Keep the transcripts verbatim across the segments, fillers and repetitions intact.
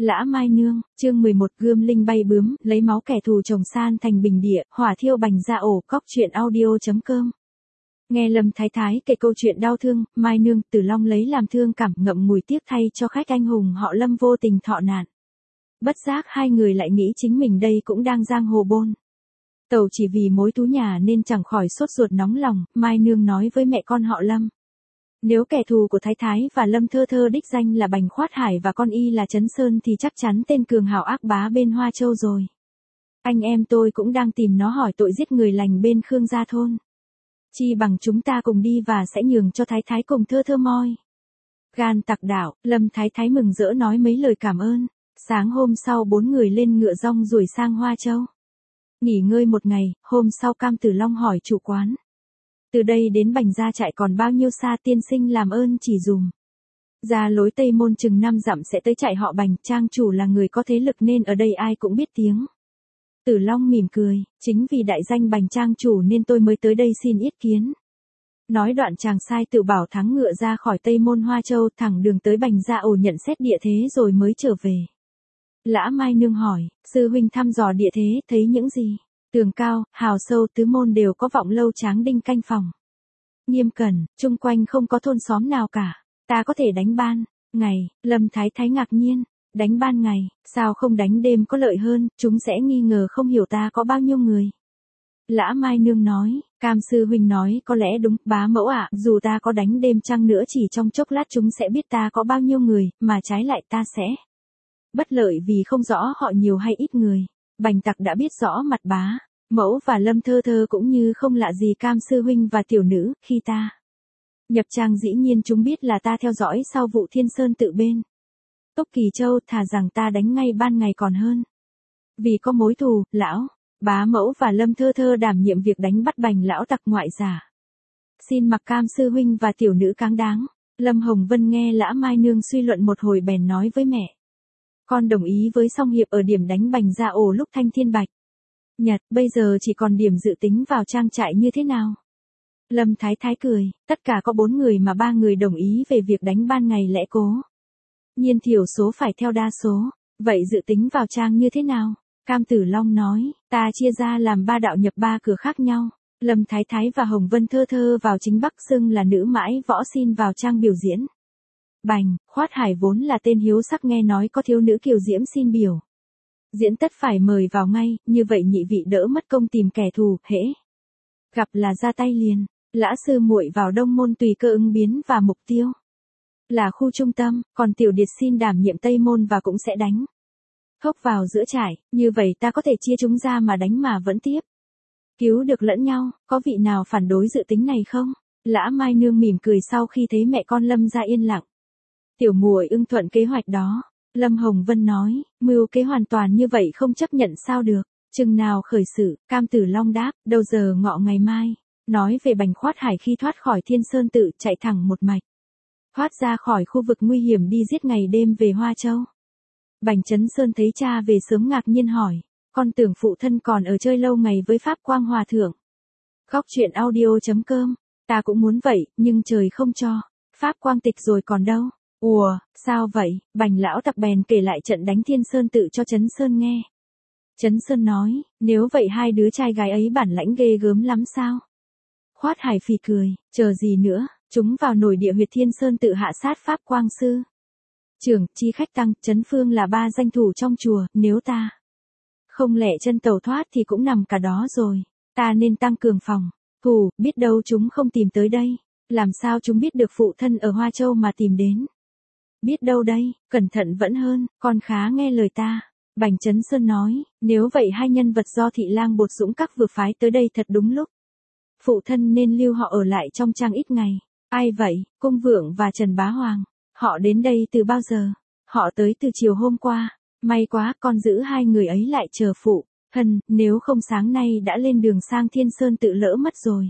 Lã Mai Nương, chương mười một gươm linh bay bướm, lấy máu kẻ thù trồng san thành bình địa, hỏa thiêu bành ra ổ, cóc truyện audio.com. Nghe Lâm Thái Thái kể câu chuyện đau thương, Mai Nương, Tử Long lấy làm thương cảm, ngậm ngùi tiếc thay cho khách anh hùng họ Lâm vô tình thọ nạn. Bất giác hai người lại nghĩ chính mình đây cũng đang giang hồ bôn tàu chỉ vì mối thú nhà nên chẳng khỏi sốt ruột nóng lòng. Mai Nương nói với mẹ con họ Lâm: nếu kẻ thù của Thái Thái và Lâm Thơ Thơ đích danh là Bành Khoát Hải và con y là Trấn Sơn thì chắc chắn tên cường hào ác bá bên Hoa Châu rồi. Anh em tôi cũng đang tìm nó hỏi tội giết người lành bên Khương Gia Thôn. Chi bằng chúng ta cùng đi và sẽ nhường cho Thái Thái cùng Thơ Thơ moi. Gan tặc đảo, Lâm Thái Thái mừng rỡ nói mấy lời cảm ơn. Sáng hôm sau bốn người lên ngựa rong ruổi sang Hoa Châu. Nghỉ ngơi một ngày, hôm sau Cam Tử Long hỏi chủ quán: từ đây đến Bành Gia trại còn bao nhiêu xa, tiên sinh làm ơn chỉ dùm. Ra lối Tây Môn chừng năm dặm sẽ tới trại họ Bành, trang chủ là người có thế lực nên ở đây ai cũng biết tiếng. Tử Long mỉm cười, chính vì đại danh Bành trang chủ nên tôi mới tới đây xin yết kiến. Nói đoạn chàng sai Tự Bảo thắng ngựa ra khỏi Tây Môn Hoa Châu, thẳng đường tới Bành Gia ổ nhận xét địa thế rồi mới trở về. Lã Mai Nương hỏi: sư huynh thăm dò địa thế thấy những gì? Tường cao, hào sâu, tứ môn đều có vọng lâu tráng đinh canh phòng. Nghiêm cẩn, chung quanh không có thôn xóm nào cả. Ta có thể đánh ban ngày. Lâm Thái Thái ngạc nhiên: đánh ban ngày, sao không đánh đêm có lợi hơn, chúng sẽ nghi ngờ không hiểu ta có bao nhiêu người. Lã Mai Nương nói: Cam sư huynh nói có lẽ đúng, bá mẫu ạ, dù ta có đánh đêm chăng nữa chỉ trong chốc lát chúng sẽ biết ta có bao nhiêu người, mà trái lại ta sẽ bất lợi vì không rõ họ nhiều hay ít người. Bành tặc đã biết rõ mặt bá mẫu và Lâm Thơ Thơ cũng như không lạ gì Cam sư huynh và tiểu nữ. Khi ta nhập trang dĩ nhiên chúng biết là ta theo dõi sau vụ Thiên Sơn tự bên Cốc Kỳ Châu, thà rằng ta đánh ngay ban ngày còn hơn. Vì có mối thù, lão bá mẫu và Lâm Thơ Thơ đảm nhiệm việc đánh bắt Bành lão tặc ngoại giả. Xin mặc Cam sư huynh và tiểu nữ cáng đáng. Lâm Hồng Vân nghe Lã Mai Nương suy luận một hồi bèn nói với mẹ: con đồng ý với song hiệp ở điểm đánh Bành Gia ổ lúc Thanh Thiên Bạch Nhật, bây giờ chỉ còn điểm dự tính vào trang trại như thế nào? Lâm Thái Thái cười: tất cả có bốn người mà ba người đồng ý về việc đánh ban ngày lẽ cố nhiên thiểu số phải theo đa số. Vậy dự tính vào trang như thế nào? Cam Tử Long nói: ta chia ra làm ba đạo nhập ba cửa khác nhau. Lâm Thái Thái và Hồng Vân Thơ Thơ vào chính Bắc xưng là nữ mãi võ xin vào trang biểu diễn. Bành Khoát Hải vốn là tên hiếu sắc, nghe nói có thiếu nữ kiều diễm xin biểu diễn tất phải mời vào ngay, như vậy nhị vị đỡ mất công tìm kẻ thù, hễ gặp là ra tay liền. Lã sư muội vào Đông Môn tùy cơ ứng biến và mục tiêu là khu trung tâm, còn tiểu điệt xin đảm nhiệm Tây Môn và cũng sẽ đánh hốc vào giữa trại, như vậy ta có thể chia chúng ra mà đánh mà vẫn tiếp cứu được lẫn nhau. Có vị nào phản đối dự tính này không? Lã Mai Nương mỉm cười sau khi thấy mẹ con Lâm ra yên lặng. Tiểu muội ưng thuận kế hoạch đó. Lâm Hồng Vân nói: mưu kế hoàn toàn như vậy không chấp nhận sao được. Chừng nào khởi sự? Cam Tử Long đáp: đầu giờ ngọ ngày mai. Nói về Bành Khoát Hải khi thoát khỏi Thiên Sơn tự chạy thẳng một mạch thoát ra khỏi khu vực nguy hiểm đi giết ngày đêm về Hoa Châu. Bành Trấn Sơn thấy cha về sớm ngạc nhiên hỏi: con tưởng phụ thân còn ở chơi lâu ngày với Pháp Quang Hòa Thượng. Góc truyện audio.com. Ta cũng muốn vậy, nhưng trời không cho. Pháp Quang tịch rồi còn đâu. Ùa, sao vậy? Bành lão tặc bèn kể lại trận đánh Thiên Sơn tự cho Trấn Sơn nghe. Trấn Sơn nói: nếu vậy hai đứa trai gái ấy bản lãnh ghê gớm lắm sao? Khoát Hải phì cười: chờ gì nữa, chúng vào nổi địa huyệt Thiên Sơn tự hạ sát Pháp Quang sư trưởng, Chi Khách Tăng, Trấn Phương là ba danh thủ trong chùa, nếu ta không lẻ chân tẩu thoát thì cũng nằm cả đó rồi. Ta nên tăng cường phòng thủ, biết đâu chúng không tìm tới đây. Làm sao chúng biết được phụ thân ở Hoa Châu mà tìm đến? Biết đâu đây, cẩn thận vẫn hơn, con khá nghe lời ta. Bành Trấn Sơn nói: nếu vậy hai nhân vật do thị lang Bột Dũng các vừa phái tới đây thật đúng lúc. Phụ thân nên lưu họ ở lại trong trang ít ngày. Ai vậy? Cung Vượng và Trần Bá Hoàng. Họ đến đây từ bao giờ? Họ tới từ chiều hôm qua. May quá, con giữ hai người ấy lại chờ phụ thân, nếu không sáng nay đã lên đường sang Thiên Sơn tự lỡ mất rồi.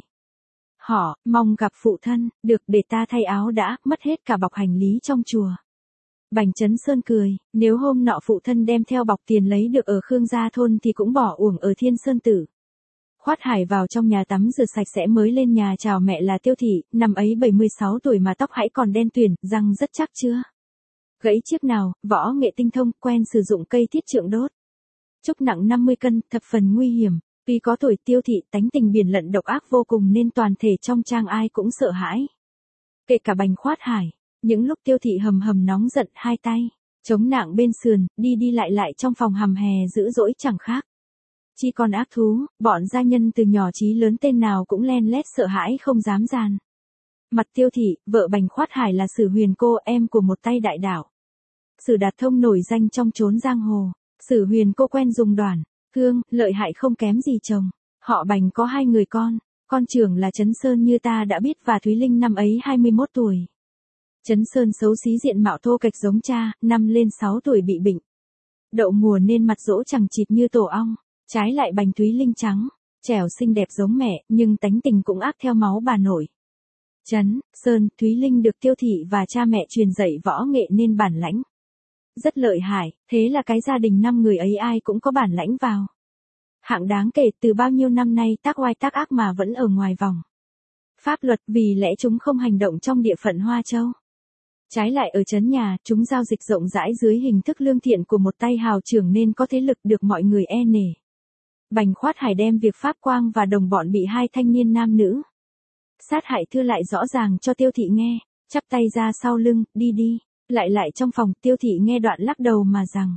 Họ mong gặp phụ thân. Được, để ta thay áo đã, mất hết cả bọc hành lý trong chùa. Bành Trấn Sơn cười: nếu hôm nọ phụ thân đem theo bọc tiền lấy được ở Khương Gia Thôn thì cũng bỏ uổng ở Thiên Sơn Tử. Khoát Hải vào trong nhà tắm rửa sạch sẽ mới lên nhà chào mẹ là Tiêu Thị, năm ấy bảy mươi sáu tuổi mà tóc hãy còn đen tuyền, răng rất chắc chưa. Gãy chiếc nào, võ nghệ tinh thông, quen sử dụng cây thiết trượng đốt. Trúc nặng năm mươi cân, thập phần nguy hiểm. Tuy có tuổi Tiêu Thị tánh tình biển lận độc ác vô cùng nên toàn thể trong trang ai cũng sợ hãi. Kể cả Bành Khoát Hải, những lúc Tiêu Thị hầm hầm nóng giận hai tay, chống nạng bên sườn, đi đi lại lại trong phòng hầm hè dữ dỗi chẳng khác. Chỉ còn ác thú, bọn gia nhân từ nhỏ chí lớn tên nào cũng len lét sợ hãi không dám gian. Mặt Tiêu Thị, vợ Bành Khoát Hải là Sử Huyền Cô, em của một tay đại đảo. Sử Đạt Thông nổi danh trong chốn giang hồ. Sử Huyền Cô quen dùng đoản, thương, lợi hại không kém gì chồng. Họ Bành có hai người con, con trưởng là Trấn Sơn như ta đã biết và Thúy Linh năm ấy hai mươi mốt tuổi. Trấn Sơn xấu xí diện mạo thô kệch giống cha, năm lên sáu tuổi bị bệnh. Đậu mùa nên mặt dỗ chẳng chịt như tổ ong, trái lại Bành Thúy Linh trắng, trẻo xinh đẹp giống mẹ, nhưng tánh tình cũng ác theo máu bà nội. Trấn Sơn, Thúy Linh được Tiêu Thị và cha mẹ truyền dạy võ nghệ nên bản lãnh rất lợi hại, thế là cái gia đình năm người ấy ai cũng có bản lãnh vào. Hạng đáng kể từ bao nhiêu năm nay tác oai tác ác mà vẫn ở ngoài vòng pháp luật vì lẽ chúng không hành động trong địa phận Hoa Châu. Trái lại ở trấn nhà, chúng giao dịch rộng rãi dưới hình thức lương thiện của một tay hào trưởng nên có thế lực được mọi người e nể. Bành Khoát Hải đem việc Pháp Quang và đồng bọn bị hai thanh niên nam nữ sát hại thưa lại rõ ràng cho Tiêu Thị nghe, chắp tay ra sau lưng, đi đi. Lại lại trong phòng, Tiêu Thị nghe đoạn lắc đầu mà rằng: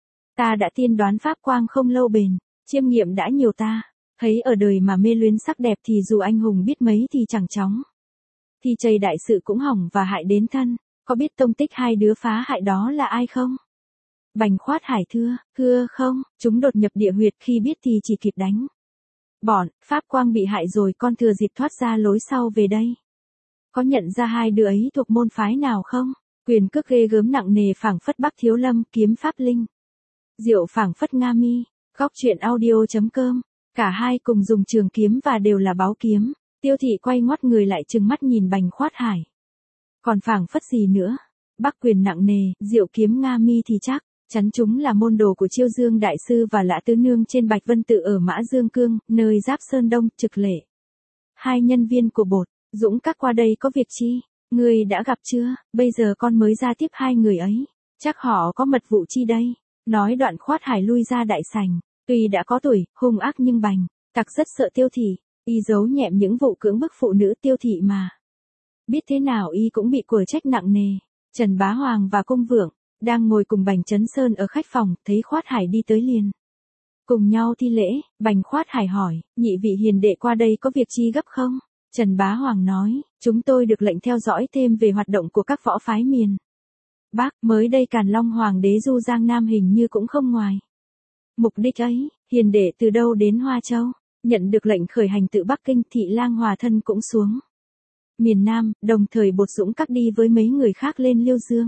Ta đã tiên đoán Pháp Quang không lâu bền, chiêm nghiệm đã nhiều ta, thấy ở đời mà mê luyến sắc đẹp thì dù anh hùng biết mấy thì chẳng chóng. Thì chày đại sự cũng hỏng và hại đến thân, có biết tông tích hai đứa phá hại đó là ai không? Bành Khoát Hải thưa, thưa không, chúng đột nhập địa huyệt khi biết thì chỉ kịp đánh bọn, Pháp Quang bị hại rồi con thừa dịp thoát ra lối sau về đây. Có nhận ra hai đứa ấy thuộc môn phái nào không? Quyền cước ghê gớm nặng nề phảng phất Bắc Thiếu Lâm, kiếm Pháp Linh. Diệu phảng phất Nga Mi, góc truyện audio chấm com. Cả hai cùng dùng trường kiếm và đều là báu kiếm. Tiêu Thị quay ngoắt người lại trừng mắt nhìn Bành Khoát Hải. Còn phảng phất gì nữa? Bắc quyền nặng nề, diệu kiếm Nga Mi thì chắc chắn chúng là môn đồ của Chiêu Dương Đại Sư và Lã Tứ Nương trên Bạch Vân Tự ở Mã Dương Cương, nơi giáp Sơn Đông, Trực Lệ. Hai nhân viên của bột, Dũng các qua đây có việc chi? Người đã gặp chưa, bây giờ con mới ra tiếp hai người ấy. Chắc họ có mật vụ chi đây. Nói đoạn Khoát Hải lui ra đại sảnh. Tuy đã có tuổi, hung ác nhưng Bành tặc rất sợ Tiêu Thị. Y giấu nhẹm những vụ cưỡng bức phụ nữ Tiêu Thị mà. Biết thế nào y cũng bị quở trách nặng nề. Trần Bá Hoàng và Cung Vượng đang ngồi cùng Bành Trấn Sơn ở khách phòng, thấy Khoát Hải đi tới liền. Cùng nhau thi lễ, Bành Khoát Hải hỏi, nhị vị hiền đệ qua đây có việc chi gấp không? Trần Bá Hoàng nói, chúng tôi được lệnh theo dõi thêm về hoạt động của các võ phái miền Bắc, mới đây Càn Long Hoàng đế du Giang Nam hình như cũng không ngoài mục đích ấy, hiền đệ từ đâu đến Hoa Châu, nhận được lệnh khởi hành tự Bắc Kinh, Thị Lang Hòa thân cũng xuống miền Nam, đồng thời bột Dũng các đi với mấy người khác lên Liêu Dương.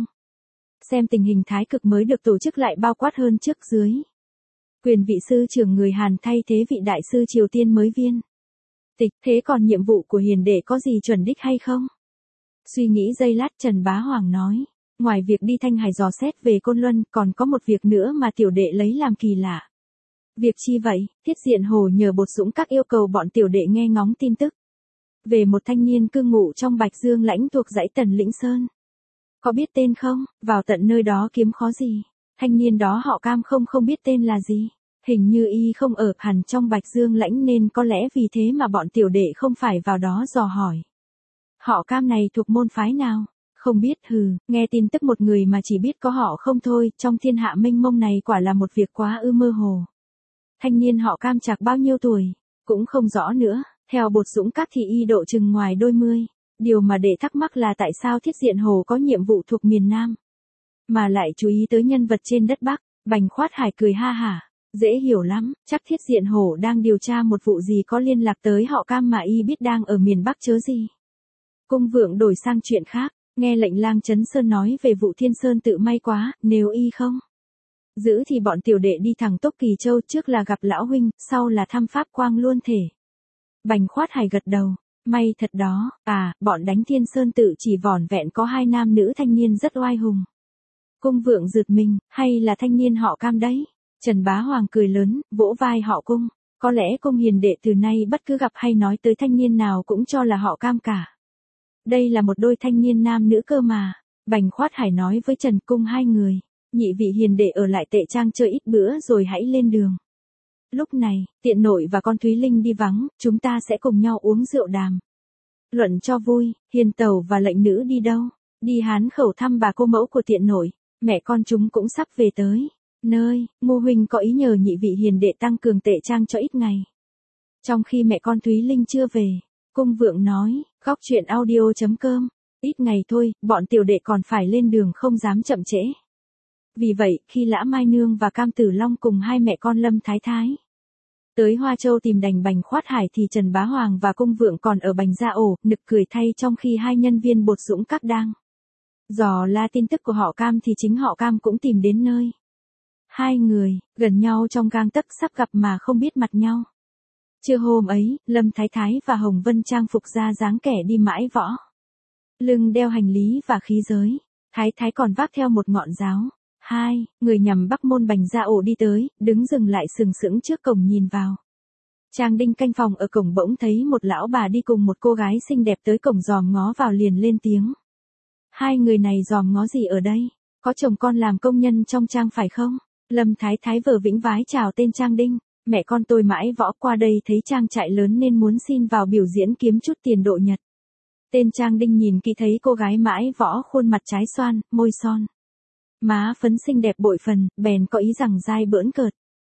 Xem tình hình thái cực mới được tổ chức lại bao quát hơn trước dưới. Quyền vị sư trưởng người Hàn thay thế vị đại sư Triều Tiên mới viên tịch, thế còn nhiệm vụ của hiền đệ có gì chuẩn đích hay không? Suy nghĩ giây lát Trần Bá Hoàng nói, ngoài việc đi Thanh Hải dò xét về Côn Luân còn có một việc nữa mà tiểu đệ lấy làm kỳ lạ. Việc chi vậy? Thiết Diện Hồ nhờ bột Dũng các yêu cầu bọn tiểu đệ nghe ngóng tin tức về một thanh niên cư ngụ trong Bạch Dương lãnh thuộc dãy Tần Lĩnh Sơn. Có biết tên không? Vào tận nơi đó kiếm khó gì? Thanh niên đó họ Cam không không biết tên là gì? Hình như y không ở hẳn trong Bạch Dương lãnh nên có lẽ vì thế mà bọn tiểu đệ không phải vào đó dò hỏi. Họ Cam này thuộc môn phái nào? Không biết, hừ, nghe tin tức một người mà chỉ biết có họ không thôi, trong thiên hạ mênh mông này quả là một việc quá ư mơ hồ. Thanh niên họ Cam chạc bao nhiêu tuổi? Cũng không rõ nữa, theo bột Dũng các thì y độ chừng ngoài đôi mươi. Điều mà để thắc mắc là tại sao Thiết Diện Hồ có nhiệm vụ thuộc miền Nam mà lại chú ý tới nhân vật trên đất Bắc. Bành Khoát Hải cười ha hả, dễ hiểu lắm, chắc Thiết Diện Hồ đang điều tra một vụ gì có liên lạc tới họ Cam mà y biết đang ở miền Bắc chớ gì. Cung Vượng đổi sang chuyện khác, nghe lệnh Lang Trấn Sơn nói về vụ Thiên Sơn tự may quá, nếu y không giữ thì bọn tiểu đệ đi thẳng Tốc Kỳ Châu, trước là gặp lão huynh, sau là thăm Pháp Quang luôn thể. Bành Khoát Hải gật đầu, may thật đó, à, bọn đánh Thiên Sơn tự chỉ vỏn vẹn có hai nam nữ thanh niên rất oai hùng. Cung Vượng giật mình, hay là thanh niên họ Cam đấy? Trần Bá Hoàng cười lớn, vỗ vai họ Cung, có lẽ Cung hiền đệ từ nay bất cứ gặp hay nói tới thanh niên nào cũng cho là họ Cam cả. Đây là một đôi thanh niên nam nữ cơ mà. Bành Khoát Hải nói với Trần Cung hai người, nhị vị hiền đệ ở lại Tệ Trang chơi ít bữa rồi hãy lên đường. Lúc này, tiện nội và con Thúy Linh đi vắng, chúng ta sẽ cùng nhau uống rượu đàm. Luận cho vui, hiền tẩu và lệnh nữ đi đâu? Đi Hán Khẩu thăm bà cô mẫu của tiện nội, mẹ con chúng cũng sắp về tới. Nơi, Ngô huynh có ý nhờ nhị vị hiền đệ tăng cường Tệ Trang cho ít ngày. Trong khi mẹ con Thúy Linh chưa về, Cung Vượng nói, góc chuyện audio chấm com, ít ngày thôi, bọn tiểu đệ còn phải lên đường không dám chậm trễ. Vì vậy, khi Lã Mai Nương và Cam Tử Long cùng hai mẹ con Lâm Thái Thái tới Hoa Châu tìm đành Bành Khoát Hải thì Trần Bá Hoàng và Cung Vượng còn ở Bành Gia Ổ, nực cười thay trong khi hai nhân viên bột dũng các đang dò la tin tức của họ Cam thì chính họ Cam cũng tìm đến nơi. Hai người, gần nhau trong gang tấc sắp gặp mà không biết mặt nhau. Trưa hôm ấy, Lâm Thái Thái và Hồng Vân trang phục ra dáng kẻ đi mãi võ. Lưng đeo hành lý và khí giới, Thái Thái còn vác theo một ngọn giáo. Hai, người nhằm Bắc Môn Bành Gia Ổ đi tới, đứng dừng lại sừng sững trước cổng nhìn vào. Trang Đinh canh phòng ở cổng bỗng thấy một lão bà đi cùng một cô gái xinh đẹp tới cổng dòm ngó vào liền lên tiếng. Hai người này dòm ngó gì ở đây? Có chồng con làm công nhân trong trang phải không? Lâm Thái Thái vờ vĩnh vái chào tên Trang Đinh. Mẹ con tôi mãi võ qua đây thấy trang trại lớn nên muốn xin vào biểu diễn kiếm chút tiền độ nhật. Tên Trang Đinh nhìn kỹ thấy cô gái mãi võ khuôn mặt trái xoan, môi son. Má phấn xinh đẹp bội phần, bèn có ý rằng dai bỡn cợt.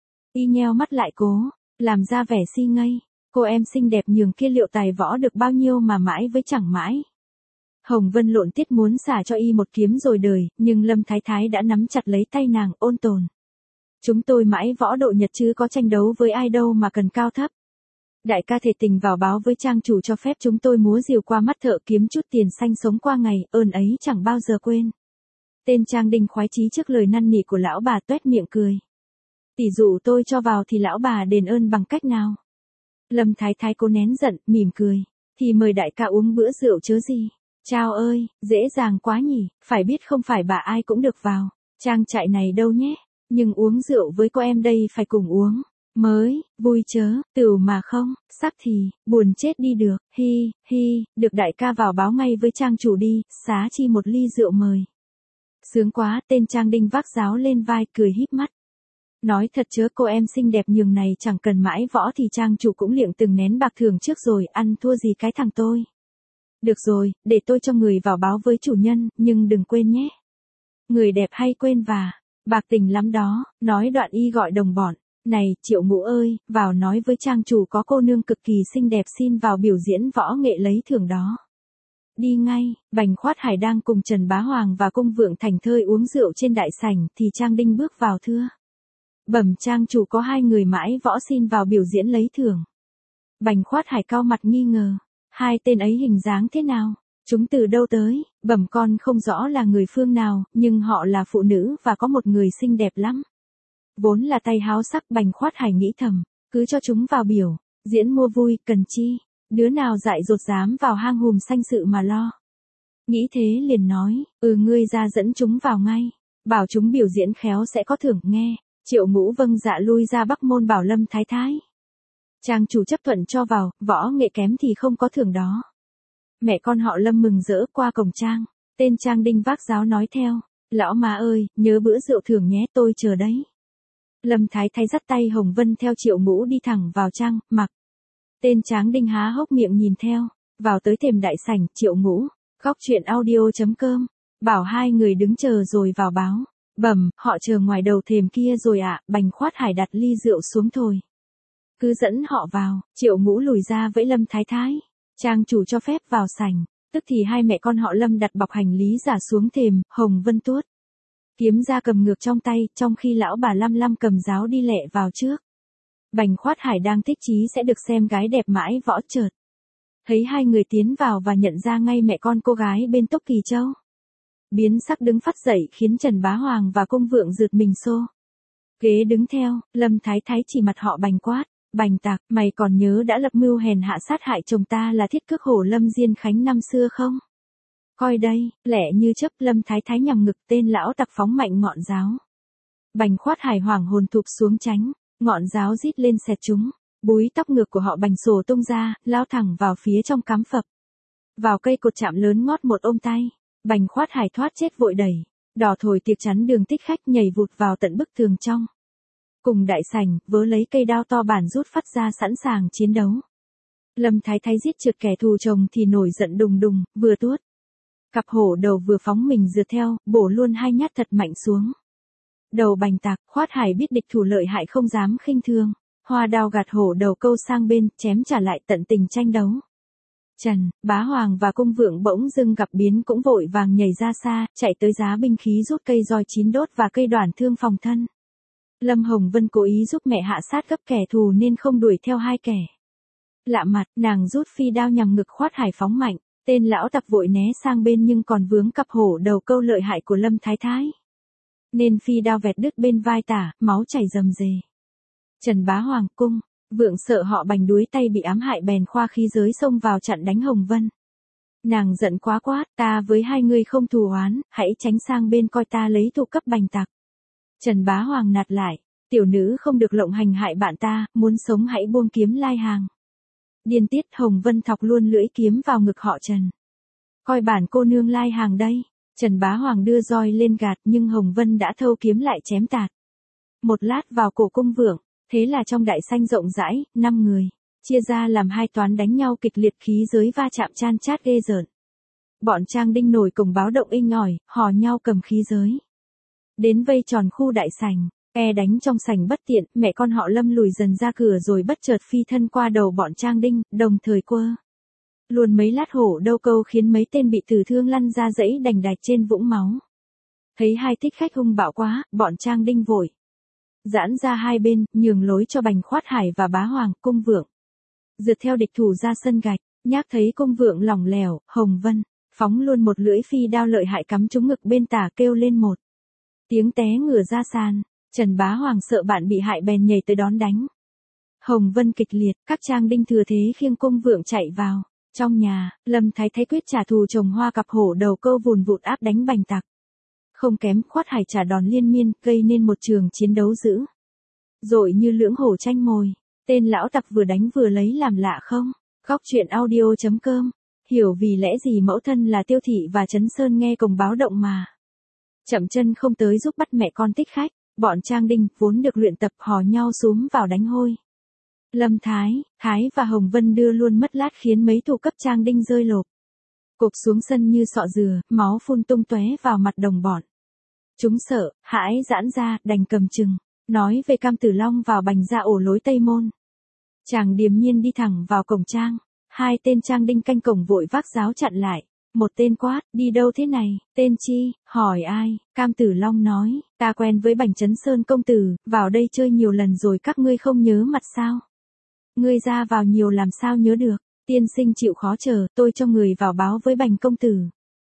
Y nheo mắt lại cố, làm ra vẻ si ngây. Cô em xinh đẹp nhường kia liệu tài võ được bao nhiêu mà mãi với chẳng mãi. Hồng Vân lộn tiết muốn xả cho y một kiếm rồi đời, nhưng Lâm Thái Thái đã nắm chặt lấy tay nàng ôn tồn. Chúng tôi mãi võ độ nhật chứ có tranh đấu với ai đâu mà cần cao thấp. Đại ca thể tình vào báo với trang chủ cho phép chúng tôi múa rìu qua mắt thợ kiếm chút tiền xanh sống qua ngày, ơn ấy chẳng bao giờ quên. Tên Trang Đinh khoái chí trước lời năn nỉ của lão bà tuét miệng cười. Tỷ dụ tôi cho vào thì lão bà đền ơn bằng cách nào? Lâm Thái Thái cố nén giận, mỉm cười. Thì mời đại ca uống bữa rượu chớ gì. Chao ơi, dễ dàng quá nhỉ, phải biết không phải bà ai cũng được vào. Trang trại này đâu nhé. Nhưng uống rượu với cô em đây phải cùng uống. Mới, vui chớ, tửu mà không, sắc thì, buồn chết đi được. Hi, hi, được đại ca vào báo ngay với trang chủ đi, xá chi một ly rượu mời. Sướng quá, tên Trang Đinh vác giáo lên vai cười híp mắt. Nói thật chớ cô em xinh đẹp nhường này chẳng cần mãi võ thì trang chủ cũng liệng từng nén bạc thưởng trước rồi, ăn thua gì cái thằng tôi. Được rồi, để tôi cho người vào báo với chủ nhân, nhưng đừng quên nhé. Người đẹp hay quên và, bạc tình lắm đó, nói đoạn y gọi đồng bọn. Này, Triệu Ngũ ơi, vào nói với trang chủ có cô nương cực kỳ xinh đẹp xin vào biểu diễn võ nghệ lấy thưởng đó. Đi ngay, Bành Khoát Hải đang cùng Trần Bá Hoàng và Cung Vượng thành thơi uống rượu trên đại sảnh thì Trang Đinh bước vào thưa. Bẩm trang chủ có hai người mãi võ xin vào biểu diễn lấy thưởng. Bành Khoát Hải cau mặt nghi ngờ. Hai tên ấy hình dáng thế nào? Chúng từ đâu tới? Bẩm con không rõ là người phương nào, nhưng họ là phụ nữ và có một người xinh đẹp lắm. Vốn là tay háo sắc Bành Khoát Hải nghĩ thầm, cứ cho chúng vào biểu diễn mua vui, cần chi. Đứa nào dại dột dám vào hang hùm sanh sự mà lo. Nghĩ thế liền nói, ừ ngươi ra dẫn chúng vào ngay. Bảo chúng biểu diễn khéo sẽ có thưởng nghe. Triệu Ngũ vâng dạ lui ra Bắc Môn bảo Lâm Thái Thái. Trang chủ chấp thuận cho vào, võ nghệ kém thì không có thưởng đó. Mẹ con họ Lâm mừng rỡ qua cổng trang. Tên Trang Đinh vác giáo nói theo, lão má ơi, nhớ bữa rượu thưởng nhé tôi chờ đấy. Lâm Thái Thái dắt tay Hồng Vân theo Triệu Ngũ đi thẳng vào trang, mặc. Tên Tráng Đinh há hốc miệng nhìn theo, vào tới thềm đại sảnh, Triệu Ngũ, góc chuyện audio chấm com, bảo hai người đứng chờ rồi vào báo. Bẩm, họ chờ ngoài đầu thềm kia rồi ạ. Bành Khoát Hải đặt ly rượu xuống thôi. Cứ dẫn họ vào, Triệu Ngũ lùi ra với Lâm Thái Thái. Trang chủ cho phép vào sảnh, tức thì hai mẹ con họ Lâm đặt bọc hành lý giả xuống thềm, Hồng Vân tuốt. Kiếm ra cầm ngược trong tay, trong khi lão bà Lăm Lăm cầm giáo đi lẹ vào trước. Bành Khoát Hải đang thích chí sẽ được xem gái đẹp mãi võ chợt. Thấy hai người tiến vào và nhận ra ngay mẹ con cô gái bên Tốc Kỳ Châu. Biến sắc đứng phát dậy khiến Trần Bá Hoàng và Cung Vượng rượt mình xô. Ghế đứng theo, Lâm Thái Thái chỉ mặt họ Bành quát, Bành tạc, mày còn nhớ đã lập mưu hèn hạ sát hại chồng ta là thiết cước hổ Lâm Diên Khánh năm xưa không? Coi đây, lẹ như chớp Lâm Thái Thái nhằm ngực tên lão tặc phóng mạnh ngọn giáo. Bành Khoát Hải hoảng hồn thụp xuống tránh, ngọn giáo rít lên xẹt chúng, búi tóc ngược của họ Bành sổ tung ra, lao thẳng vào phía trong cắm phập. Vào cây cột chạm lớn ngót một ôm tay. Bành Khoát Hải thoát chết vội đẩy, đỏ thổi tiệc chắn đường thích khách nhảy vụt vào tận bức tường trong. Cùng đại sảnh, vớ lấy cây đao to bản rút phát ra sẵn sàng chiến đấu. Lâm Thái Thái giết trượt kẻ thù chồng thì nổi giận đùng đùng, vừa tuốt. Cặp hổ đầu vừa phóng mình rượt theo, bổ luôn hai nhát thật mạnh xuống. Đầu Bành Tạc, Khoát Hải biết địch thủ lợi hại không dám khinh thường. Hoa đao gạt hổ đầu câu sang bên, chém trả lại tận tình tranh đấu. Trần, Bá Hoàng và Cung Vượng bỗng dưng gặp biến cũng vội vàng nhảy ra xa, chạy tới giá binh khí rút cây roi chín đốt và cây đoản thương phòng thân. Lâm Hồng Vân cố ý giúp mẹ hạ sát gấp kẻ thù nên không đuổi theo hai kẻ. Lạ mặt, nàng rút phi đao nhằm ngực Khoát Hải phóng mạnh, tên lão tặc vội né sang bên nhưng còn vướng cặp hổ đầu câu lợi hại của Lâm Thái Thái. Nên phi đao vẹt đứt bên vai tả, máu chảy rầm rề. Trần Bá Hoàng, Cung Vượng sợ họ Bành đuối tay bị ám hại bèn khoa khí giới xông vào chặn đánh Hồng Vân. Nàng giận quá quát, ta với hai người không thù oán, hãy tránh sang bên coi ta lấy thù cấp Bành Tạc. Trần Bá Hoàng nạt lại, tiểu nữ không được lộng hành hại bạn ta, muốn sống hãy buông kiếm lai hàng. Điên tiết Hồng Vân thọc luôn lưỡi kiếm vào ngực họ Trần. Coi bản cô nương lai hàng đây. Trần Bá Hoàng đưa roi lên gạt nhưng Hồng Vân đã thâu kiếm lại chém tạt. Một lát vào cổ Cung Vượng, thế là trong đại sảnh rộng rãi, năm người, chia ra làm hai toán đánh nhau kịch liệt khí giới va chạm chan chát ghê rợn. Bọn Trang Đinh nổi cổng báo động inh ỏi, hò nhau cầm khí giới. Đến vây tròn khu đại sảnh, e đánh trong sảnh bất tiện, mẹ con họ Lâm lùi dần ra cửa rồi bất chợt phi thân qua đầu bọn Trang Đinh, đồng thời quơ luôn mấy lát hổ đâu câu khiến mấy tên bị tử thương lăn ra dãy đành đạch trên vũng máu. Thấy hai thích khách hung bạo quá, bọn Trang Đinh vội giãn ra hai bên, nhường lối cho Bành Khoát Hải và Bá Hoàng, Cung Vượng. Rượt theo địch thủ ra sân gạch, nhác thấy Cung Vượng lỏng lẻo, Hồng Vân phóng luôn một lưỡi phi đao lợi hại cắm trúng ngực bên tả kêu lên một tiếng té ngửa ra sàn. Trần Bá Hoàng sợ bạn bị hại bèn nhảy tới đón đánh. Hồng Vân kịch liệt, các Trang Đinh thừa thế khiêng Cung Vượng chạy vào. Trong nhà, Lâm Thái Thái quyết trả thù chồng hoa cặp hổ đầu câu vùn vụt áp đánh Bành Tạc. Không kém, Khoát Hải trả đòn liên miên, gây nên một trường chiến đấu dữ dội như lưỡng hổ tranh mồi. Tên lão tặc vừa đánh vừa lấy làm lạ không? Góc truyện audio chấm com. Hiểu vì lẽ gì mẫu thân là Tiêu Thị và Trấn Sơn nghe cổng báo động mà chậm chân không tới giúp bắt mẹ con thích khách. Bọn Trang Đinh vốn được luyện tập hò nhau xúm vào đánh hôi. Lâm Thái, Thái và Hồng Vân đưa luôn mất lát khiến mấy thủ cấp Trang Đinh rơi lộp cục xuống sân như sọ dừa, máu phun tung tóe vào mặt đồng bọn. Chúng sợ, hãi giãn ra, đành cầm chừng, nói về Cam Tử Long vào Bành ra ổ lối Tây Môn. Chàng điềm nhiên đi thẳng vào cổng trang, hai tên Trang Đinh canh cổng vội vác giáo chặn lại. Một tên quát, đi đâu thế này, tên chi, hỏi ai, Cam Tử Long nói, ta quen với Bành Trấn Sơn công tử, vào đây chơi nhiều lần rồi các ngươi không nhớ mặt sao? Ngươi ra vào nhiều làm sao nhớ được, tiên sinh chịu khó chờ, tôi cho người vào báo với Bành công tử.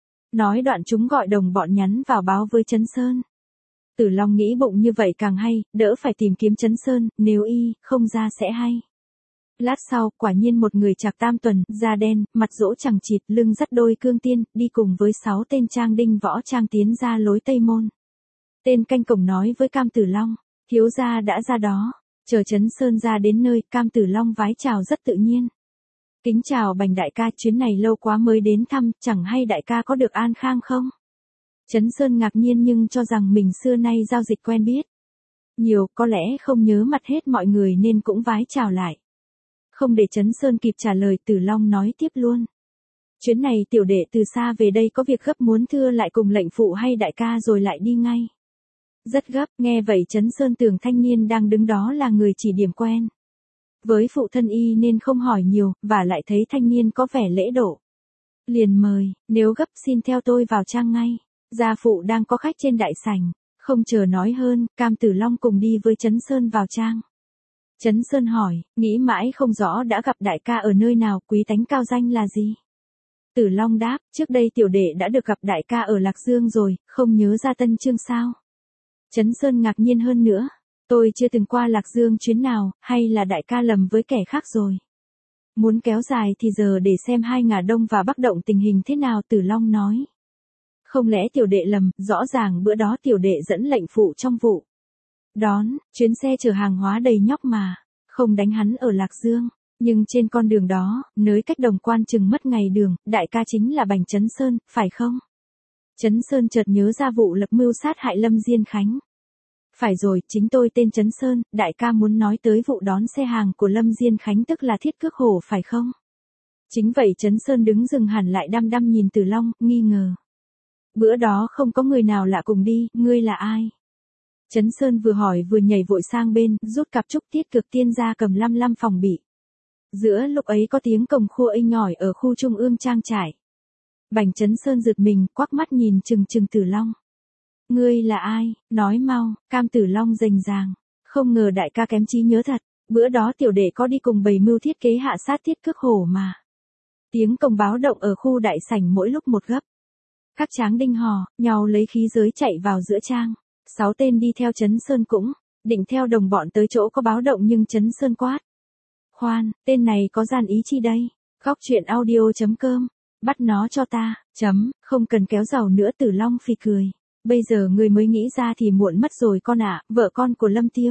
Nói đoạn chúng gọi đồng bọn nhắn vào báo với Trấn Sơn. Tử Long nghĩ bụng như vậy càng hay, đỡ phải tìm kiếm Trấn Sơn, nếu y, không ra sẽ hay. Lát sau, quả nhiên một người trạc tam tuần, da đen, mặt rỗ chằng chịt, lưng dắt đôi cương tiên, đi cùng với sáu tên Trang Đinh võ trang tiến ra lối Tây Môn. Tên canh cổng nói với Cam Tử Long, thiếu gia đã ra đó, chờ Trấn Sơn ra đến nơi, Cam Tử Long vái chào rất tự nhiên. Kính chào Bành đại ca, chuyến này lâu quá mới đến thăm, chẳng hay đại ca có được an khang không? Trấn Sơn ngạc nhiên nhưng cho rằng mình xưa nay giao dịch quen biết nhiều, có lẽ không nhớ mặt hết mọi người nên cũng vái chào lại. Không để Trấn Sơn kịp trả lời, Tử Long nói tiếp luôn. Chuyến này tiểu đệ từ xa về đây có việc gấp muốn thưa lại cùng lệnh phụ hay đại ca rồi lại đi ngay. Rất gấp, nghe vậy Trấn Sơn tưởng thanh niên đang đứng đó là người chỉ điểm quen với phụ thân y nên không hỏi nhiều, và lại thấy thanh niên có vẻ lễ độ. Liền mời, nếu gấp xin theo tôi vào trang ngay. Gia phụ đang có khách trên đại sảnh, không chờ nói hơn, Cam Tử Long cùng đi với Trấn Sơn vào trang. Trấn Sơn hỏi, nghĩ mãi không rõ đã gặp đại ca ở nơi nào, quý tánh cao danh là gì? Tử Long đáp, trước đây tiểu đệ đã được gặp đại ca ở Lạc Dương rồi, không nhớ ra Tân Chương sao? Trấn Sơn ngạc nhiên hơn nữa, tôi chưa từng qua Lạc Dương chuyến nào, hay là đại ca lầm với kẻ khác rồi? Muốn kéo dài thì giờ để xem hai ngả Đông và Bắc động tình hình thế nào, Tử Long nói. Không lẽ tiểu đệ lầm, rõ ràng bữa đó tiểu đệ dẫn lệnh phụ trong vụ đón, chuyến xe chở hàng hóa đầy nhóc mà, không đánh hắn ở Lạc Dương. Nhưng trên con đường đó, nới cách Đồng Quan chừng mất ngày đường, đại ca chính là Bành Trấn Sơn, phải không? Trấn Sơn chợt nhớ ra vụ lập mưu sát hại Lâm Diên Khánh. Phải rồi, chính tôi tên Trấn Sơn, đại ca muốn nói tới vụ đón xe hàng của Lâm Diên Khánh tức là Thiết Cước Hổ phải không? Chính vậy. Trấn Sơn đứng dừng hẳn lại đăm đăm nhìn Tử Long, nghi ngờ. Bữa đó không có người nào lạ cùng đi, ngươi là ai? Trấn Sơn vừa hỏi vừa nhảy vội sang bên, rút cặp trúc Tiết Cực Tiên ra cầm lăm lăm phòng bị. Giữa lúc ấy có tiếng cồng khua inh ỏi ở khu trung ương trang trại. Bành Trấn Sơn giật mình, quắc mắt nhìn chừng chừng Tử Long. Ngươi là ai, nói mau. Cam Tử Long rành ràng. Không ngờ đại ca kém trí nhớ thật, bữa đó tiểu đệ có đi cùng bày mưu thiết kế hạ sát Thiết Cước Hổ mà. Tiếng cồng báo động ở khu đại sảnh mỗi lúc một gấp. Các tráng đinh hò, nhau lấy khí giới chạy vào giữa trang. Sáu tên đi theo Trấn Sơn cũng, định theo đồng bọn tới chỗ có báo động nhưng Trấn Sơn quát. Khoan, tên này có gian ý chi đây? Góc truyện audio chấm com. Bắt nó cho ta, chấm, không cần kéo giàu nữa. Tử Long phì cười. Bây giờ ngươi mới nghĩ ra thì muộn mất rồi con ạ, vợ con của Lâm Tiêu.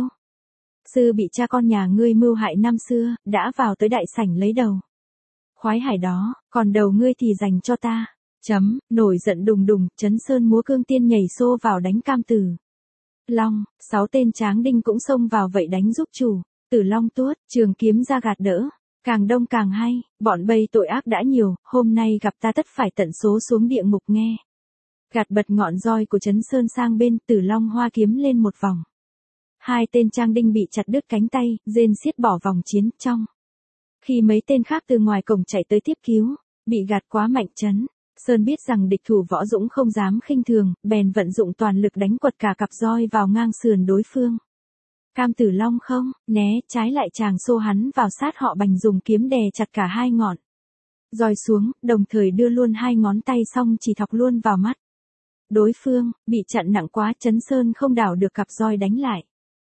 Sư bị cha con nhà ngươi mưu hại năm xưa, đã vào tới đại sảnh lấy đầu. Khoái hải đó, còn đầu ngươi thì dành cho ta. Chấm, nổi giận đùng đùng, Trấn Sơn múa cương tiên nhảy xô vào đánh Cam Tử Long, sáu tên tráng đinh cũng xông vào vậy đánh giúp chủ. Tử Long tuốt, trường kiếm ra gạt đỡ. Càng đông càng hay, bọn bây tội ác đã nhiều, hôm nay gặp ta tất phải tận số xuống địa ngục nghe. Gạt bật ngọn roi của Trấn Sơn sang bên, Tử Long hoa kiếm lên một vòng. Hai tên trang đinh bị chặt đứt cánh tay, rên xiết bỏ vòng chiến trong. Khi mấy tên khác từ ngoài cổng chạy tới tiếp cứu, bị gạt quá mạnh. Trấn Sơn biết rằng địch thủ võ dũng không dám khinh thường, bèn vận dụng toàn lực đánh quật cả cặp roi vào ngang sườn đối phương. Cam Tử Long không né, trái lại chàng xô hắn vào sát họ Bành, dùng kiếm đè chặt cả hai ngọn roi xuống, đồng thời đưa luôn hai ngón tay xong chỉ thọc luôn vào mắt đối phương. Bị chặn nặng quá, Trấn Sơn không đảo được cặp roi đánh lại,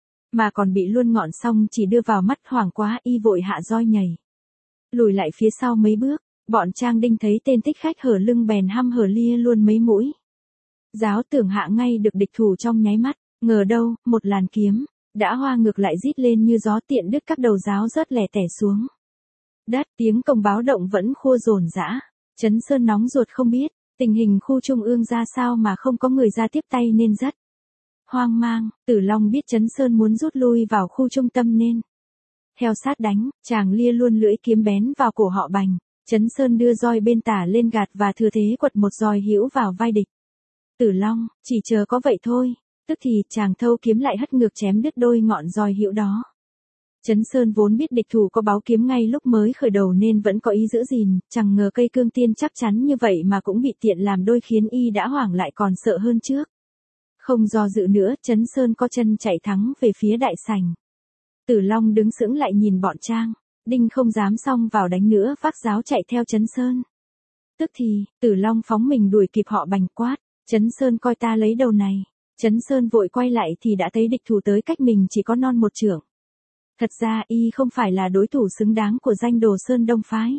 mà còn bị luôn ngọn xong chỉ đưa vào mắt. Hoảng quá, y vội hạ roi nhảy lùi lại phía sau mấy bước. Bọn trang đinh thấy tên thích khách hở lưng bèn hăm hở lia luôn mấy mũi giáo, tưởng hạ ngay được địch thủ trong nháy mắt. Ngờ đâu, một làn kiếm đã hoa ngược lại rít lên như gió, tiện đứt các đầu giáo rớt lẻ tẻ xuống đất. Tiếng cồng báo động vẫn khua dồn dã. Trấn Sơn nóng ruột không biết tình hình khu trung ương ra sao mà không có người ra tiếp tay nên rất hoang mang. Tử Long biết Trấn Sơn muốn rút lui vào khu trung tâm nên theo sát đánh. Chàng lia luôn lưỡi kiếm bén vào cổ họ Bành. Trấn Sơn đưa roi bên tả lên gạt và thừa thế quật một roi hữu vào vai địch. Tử Long chỉ chờ có vậy thôi, tức thì chàng thâu kiếm lại hất ngược chém đứt đôi ngọn roi hữu đó. Trấn Sơn vốn biết địch thủ có báo kiếm ngay lúc mới khởi đầu nên vẫn có ý giữ gìn, chẳng ngờ cây cương tiên chắc chắn như vậy mà cũng bị tiện làm đôi, khiến y đã hoảng lại còn sợ hơn trước. Không do dự nữa, Trấn Sơn có chân chạy thắng về phía đại sảnh. Tử Long đứng sững lại nhìn bọn trang đinh không dám xông vào đánh nữa, vác giáo chạy theo Trấn Sơn. Tức thì, Tử Long phóng mình đuổi kịp họ Bành, quát. Trấn Sơn coi ta lấy đầu này. Trấn Sơn vội quay lại thì đã thấy địch thủ tới cách mình chỉ có non một chưởng. Thật ra y không phải là đối thủ xứng đáng của danh đồ Sơn Đông phái.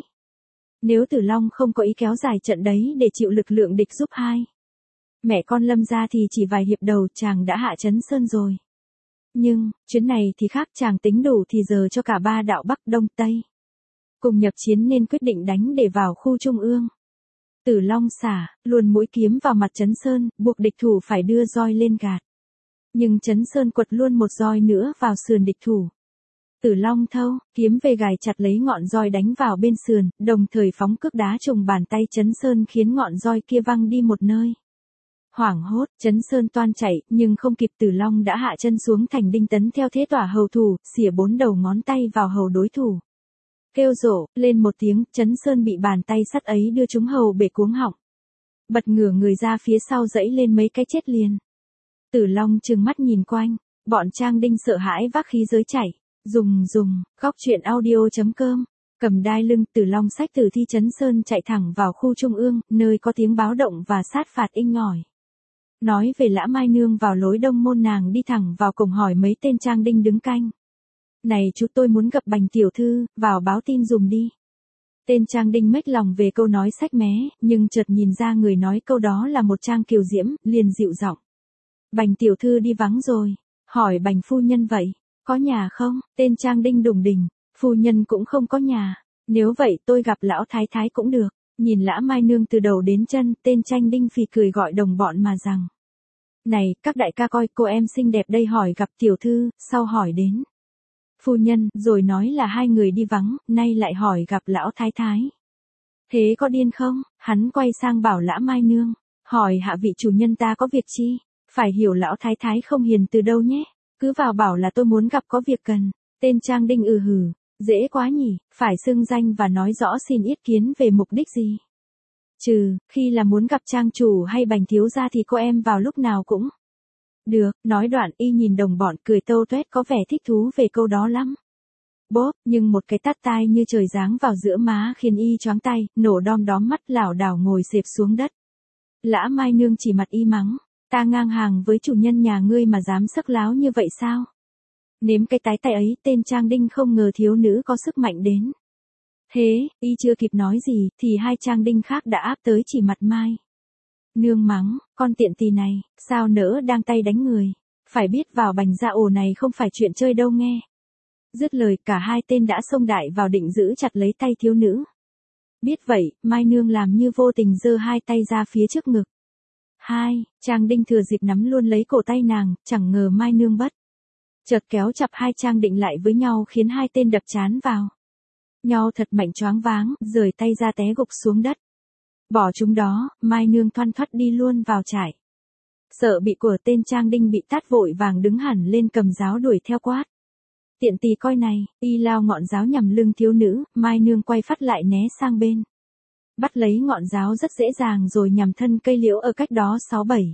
Nếu Tử Long không có ý kéo dài trận đấy để chịu lực lượng địch giúp hai mẹ con Lâm ra thì chỉ vài hiệp đầu chàng đã hạ Trấn Sơn rồi. Nhưng, chuyến này thì khác, chàng tính đủ thì giờ cho cả ba đạo Bắc Đông Tây cùng nhập chiến nên quyết định đánh để vào khu trung ương. Tử Long xả luôn mũi kiếm vào mặt Trấn Sơn, buộc địch thủ phải đưa roi lên gạt. Nhưng Trấn Sơn quật luôn một roi nữa vào sườn địch thủ. Tử Long thâu kiếm về gài chặt lấy ngọn roi đánh vào bên sườn, đồng thời phóng cước đá trùng bàn tay Trấn Sơn khiến ngọn roi kia văng đi một nơi. Hoảng hốt, Trấn Sơn toan chạy, nhưng không kịp. Tử Long đã hạ chân xuống thành đinh tấn theo thế tỏa hầu thủ, xỉa bốn đầu ngón tay vào hầu đối thủ. Kêu rổ lên một tiếng, Trấn Sơn bị bàn tay sắt ấy đưa trúng hầu bể cuống họng. Bật ngửa người ra phía sau dẫy lên mấy cái chết liền. Tử Long trừng mắt nhìn quanh, bọn trang đinh sợ hãi vác khí giới chạy. Dùng dùng, góc truyện audio chấm com. Cầm đai lưng, Tử Long xách tử thi Trấn Sơn chạy thẳng vào khu trung ương, nơi có tiếng báo động và sát phạt inh ỏi. Nói về Lã Mai Nương vào lối đông môn, nàng đi thẳng vào cổng hỏi mấy tên trang đinh đứng canh. Này chú, tôi muốn gặp Bành tiểu thư, vào báo tin dùm đi. Tên trang đinh mếch lòng về câu nói sách mé, nhưng chợt nhìn ra người nói câu đó là một trang kiều diễm, liền dịu giọng. Bành tiểu thư đi vắng rồi, hỏi Bành phu nhân vậy, có nhà không? Tên trang đinh đùng đỉnh, phu nhân cũng không có nhà, nếu vậy tôi gặp lão thái thái cũng được. Nhìn Lã Mai Nương từ đầu đến chân, tên Tranh Đinh phì cười gọi đồng bọn mà rằng. Này, các đại ca coi cô em xinh đẹp đây hỏi gặp tiểu thư, sau hỏi đến. Phu nhân, rồi nói là hai người đi vắng, nay lại hỏi gặp lão thái thái. Thế có điên không? Hắn quay sang bảo Lã Mai Nương. Hỏi hạ vị chủ nhân ta có việc chi? Phải hiểu lão thái thái không hiền từ đâu nhé. Cứ vào bảo là tôi muốn gặp có việc cần. Tên Trang Đinh ừ hừ. Dễ quá nhỉ, phải xưng danh và nói rõ xin ý kiến về mục đích gì. Trừ, khi là muốn gặp trang chủ hay bành thiếu gia thì cô em vào lúc nào cũng. Được, nói đoạn y nhìn đồng bọn cười tâu tuét có vẻ thích thú về câu đó lắm. Bốp, nhưng một cái tát tai như trời giáng vào giữa má khiến y choáng tay, nổ đom đóm mắt lảo đảo ngồi xệp xuống đất. Lã Mai Nương chỉ mặt y mắng, ta ngang hàng với chủ nhân nhà ngươi mà dám sắc láo như vậy sao? Nếm cái tái tay ấy, tên Trang Đinh không ngờ thiếu nữ có sức mạnh đến. Thế, y chưa kịp nói gì, thì hai Trang Đinh khác đã áp tới chỉ mặt Mai Nương mắng, con tiện tỳ này, sao nỡ đang tay đánh người, phải biết vào bành gia ổ này không phải chuyện chơi đâu nghe. Dứt lời cả hai tên đã xông đại vào định giữ chặt lấy tay thiếu nữ. Biết vậy, Mai Nương làm như vô tình giơ hai tay ra phía trước ngực. Hai, Trang Đinh thừa dịp nắm luôn lấy cổ tay nàng, chẳng ngờ Mai Nương bất chợt kéo chặt hai Trang Định lại với nhau khiến hai tên đập chán vào nhau thật mạnh choáng váng, rời tay ra té gục xuống đất. Bỏ chúng đó, Mai Nương thoăn thoắt đi luôn vào trại. Sợ bị của tên Trang Đinh bị tát vội vàng đứng hẳn lên cầm giáo đuổi theo quát. Tiện tỳ coi này, y lao ngọn giáo nhằm lưng thiếu nữ, Mai Nương quay phát lại né sang bên. Bắt lấy ngọn giáo rất dễ dàng rồi nhằm thân cây liễu ở cách đó sáu bảy.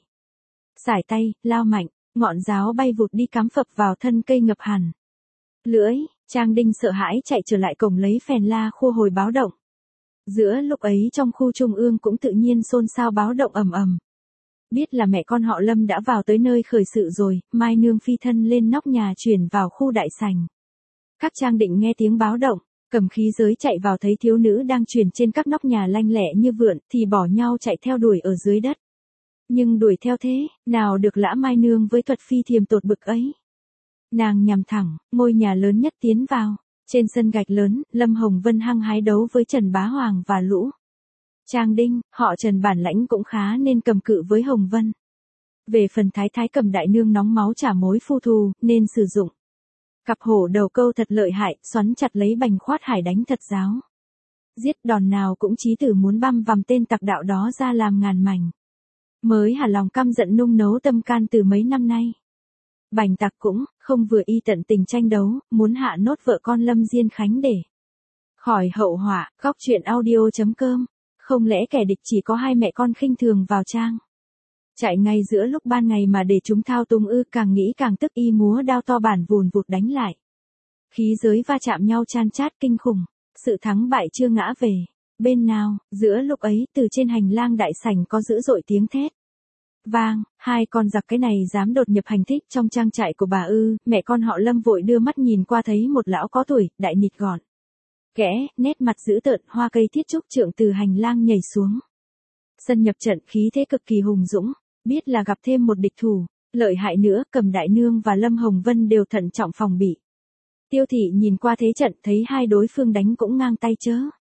Sải tay, lao mạnh, ngọn giáo bay vụt đi cắm phập vào thân cây ngập hẳn. Lưỡi, Trang Đinh sợ hãi chạy trở lại cổng lấy phèn la khua hồi báo động. Giữa lúc ấy trong khu trung ương cũng tự nhiên xôn xao báo động ầm ầm. Biết là mẹ con họ Lâm đã vào tới nơi khởi sự rồi, Mai Nương phi thân lên nóc nhà chuyển vào khu đại sảnh. Các Trang Định nghe tiếng báo động, cầm khí giới chạy vào thấy thiếu nữ đang chuyển trên các nóc nhà lanh lẹ như vượn thì bỏ nhau chạy theo đuổi ở dưới đất. Nhưng đuổi theo thế, nào được Lã Mai Nương với thuật phi thiềm tột bực ấy. Nàng nhằm thẳng, ngôi nhà lớn nhất tiến vào. Trên sân gạch lớn, Lâm Hồng Vân hăng hái đấu với Trần Bá Hoàng và lũ Trang Đinh, họ Trần bản lãnh cũng khá nên cầm cự với Hồng Vân. Về phần Thái Thái Cầm đại nương nóng máu trả mối phu thù, nên sử dụng cặp hổ đầu câu thật lợi hại, xoắn chặt lấy Bành Khoát Hải đánh thật giáo. Giết đòn nào cũng chí tử muốn băm vằm tên tặc đạo đó ra làm ngàn mảnh. Mới hả lòng căm giận nung nấu tâm can từ mấy năm nay. Bành tặc cũng, không vừa y tận tình tranh đấu, muốn hạ nốt vợ con Lâm Diên Khánh để khỏi hậu họa. Góc truyện audio chấm com. Không lẽ kẻ địch chỉ có hai mẹ con khinh thường vào trang chạy ngay giữa lúc ban ngày mà để chúng thao túng ư? Càng nghĩ càng tức, y múa đao to bản vùn vụt đánh lại. Khí giới va chạm nhau chan chát kinh khủng, sự thắng bại chưa ngã về bên nào. Giữa lúc ấy, từ trên hành lang đại sảnh có dữ dội tiếng thét vang, hai con giặc cái này dám đột nhập hành thích trong trang trại của bà ư? Mẹ con họ Lâm vội đưa mắt nhìn qua thấy một lão có tuổi, đại nịt gọn kẽ, nét mặt dữ tợn, hoa cây thiết trúc trượng từ hành lang nhảy xuống sân nhập trận, khí thế cực kỳ hùng dũng. Biết là gặp thêm một địch thủ lợi hại nữa, Cầm đại nương và Lâm Hồng Vân đều thận trọng phòng bị. Tiêu thị nhìn qua thế trận thấy hai đối phương đánh cũng ngang tay chớ